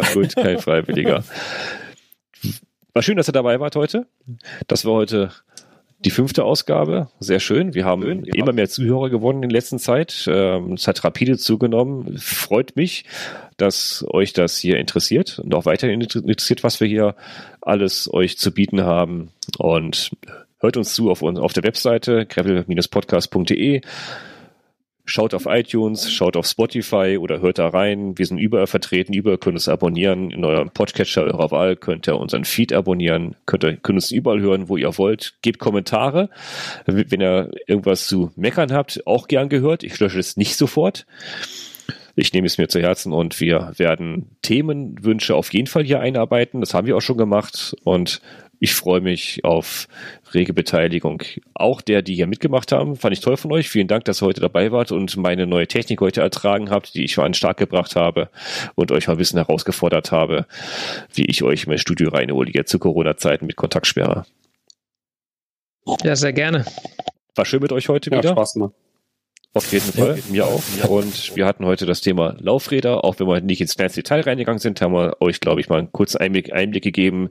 War schön, dass ihr dabei wart heute. Das war heute die 5. Ausgabe. Sehr schön. Wir haben immer mehr Zuhörer gewonnen in letzter Zeit. Es hat rapide zugenommen. Freut mich, dass euch das hier interessiert und auch weiterhin interessiert, was wir hier alles euch zu bieten haben. Und hört uns zu auf der Webseite gravel-podcast.de. Schaut auf iTunes, schaut auf Spotify oder hört da rein. Wir sind überall vertreten, überall könnt ihr uns abonnieren. In eurem Podcatcher eurer Wahl könnt ihr unseren Feed abonnieren. Könnt uns überall hören, wo ihr wollt. Gebt Kommentare. Wenn ihr irgendwas zu meckern habt, auch gern gehört. Ich lösche es nicht sofort. Ich nehme es mir zu Herzen und wir werden Themenwünsche auf jeden Fall hier einarbeiten. Das haben wir auch schon gemacht und ich freue mich auf rege Beteiligung. Auch die hier mitgemacht haben, fand ich toll von euch. Vielen Dank, dass ihr heute dabei wart und meine neue Technik heute ertragen habt, die ich an den Start gebracht habe und euch mal ein bisschen herausgefordert habe, wie ich euch in mein Studio reinhole, jetzt zu Corona-Zeiten mit Kontaktsperre. Ja, sehr gerne. War schön mit euch heute wieder. Spaß gemacht. Auf jeden Fall, mir auch. Und wir hatten heute das Thema Laufräder. Auch wenn wir nicht ins Detail reingegangen sind, haben wir euch, glaube ich, mal einen kurzen Einblick gegeben,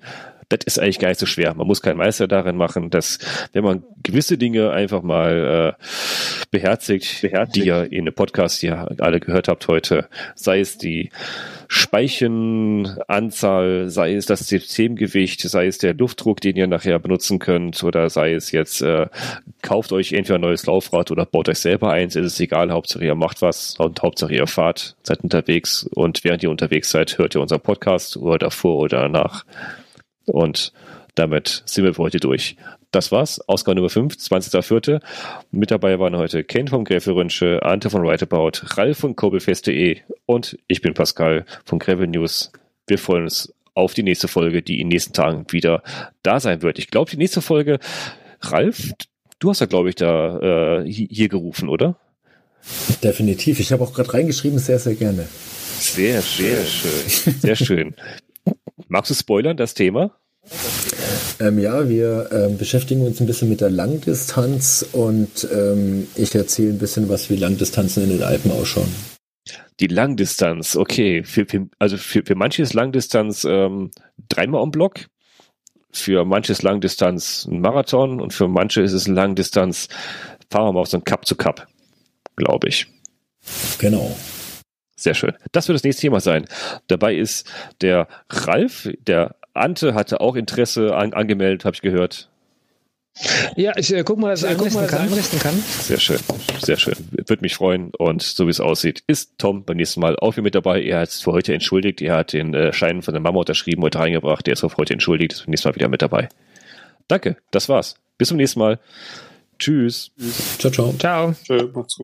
das ist eigentlich gar nicht so schwer. Man muss keinen Meister darin machen, dass, wenn man gewisse Dinge einfach mal beherzigt, die ihr in dem Podcast hier alle gehört habt heute, sei es die Speichenanzahl, sei es das Systemgewicht, sei es der Luftdruck, den ihr nachher benutzen könnt, oder sei es jetzt, kauft euch entweder ein neues Laufrad oder baut euch selber eins, ist es egal, Hauptsache ihr macht was und Hauptsache ihr fahrt, seid unterwegs, und während ihr unterwegs seid, hört ihr unseren Podcast oder davor oder danach. Und damit sind wir für heute durch. Das war's, Ausgabe Nummer 5, 20.04. Mit dabei waren heute Ken vom Gräfe Rönsche, Ante von Rightabout, Ralf von Kurbelfest.de und ich bin Pascal von Gravel News. Wir freuen uns auf die nächste Folge, die in den nächsten Tagen wieder da sein wird. Ich glaube, die nächste Folge, Ralf, du hast ja, glaube ich, da hier gerufen, oder? Definitiv. Ich habe auch gerade reingeschrieben, sehr, sehr gerne. Sehr schön. Sehr schön. Magst du spoilern, das Thema? Ja, wir beschäftigen uns ein bisschen mit der Langdistanz und ich erzähle ein bisschen was, wie Langdistanzen in den Alpen ausschauen. Die Langdistanz, okay. Für manche ist Langdistanz dreimal am Block, für manche ist Langdistanz ein Marathon und für manche ist es Langdistanz, fahren wir mal auf so ein Cup zu Cup, glaube ich. Genau. Sehr schön. Das wird das nächste Thema sein. Dabei ist der Ralf, der Ante hatte auch Interesse angemeldet, habe ich gehört. Ja, ich guck mal, dass ich einrichten kann. Sehr schön, sehr schön. Würde mich freuen. Und so wie es aussieht, ist Tom beim nächsten Mal auch wieder mit dabei. Er hat es für heute entschuldigt. Er hat den Schein von der Mama unterschrieben, heute reingebracht. Der ist auf heute entschuldigt. Ist beim nächsten Mal wieder mit dabei. Danke, das war's. Bis zum nächsten Mal. Tschüss. Ciao, ciao. Ciao. Schön, macht's gut.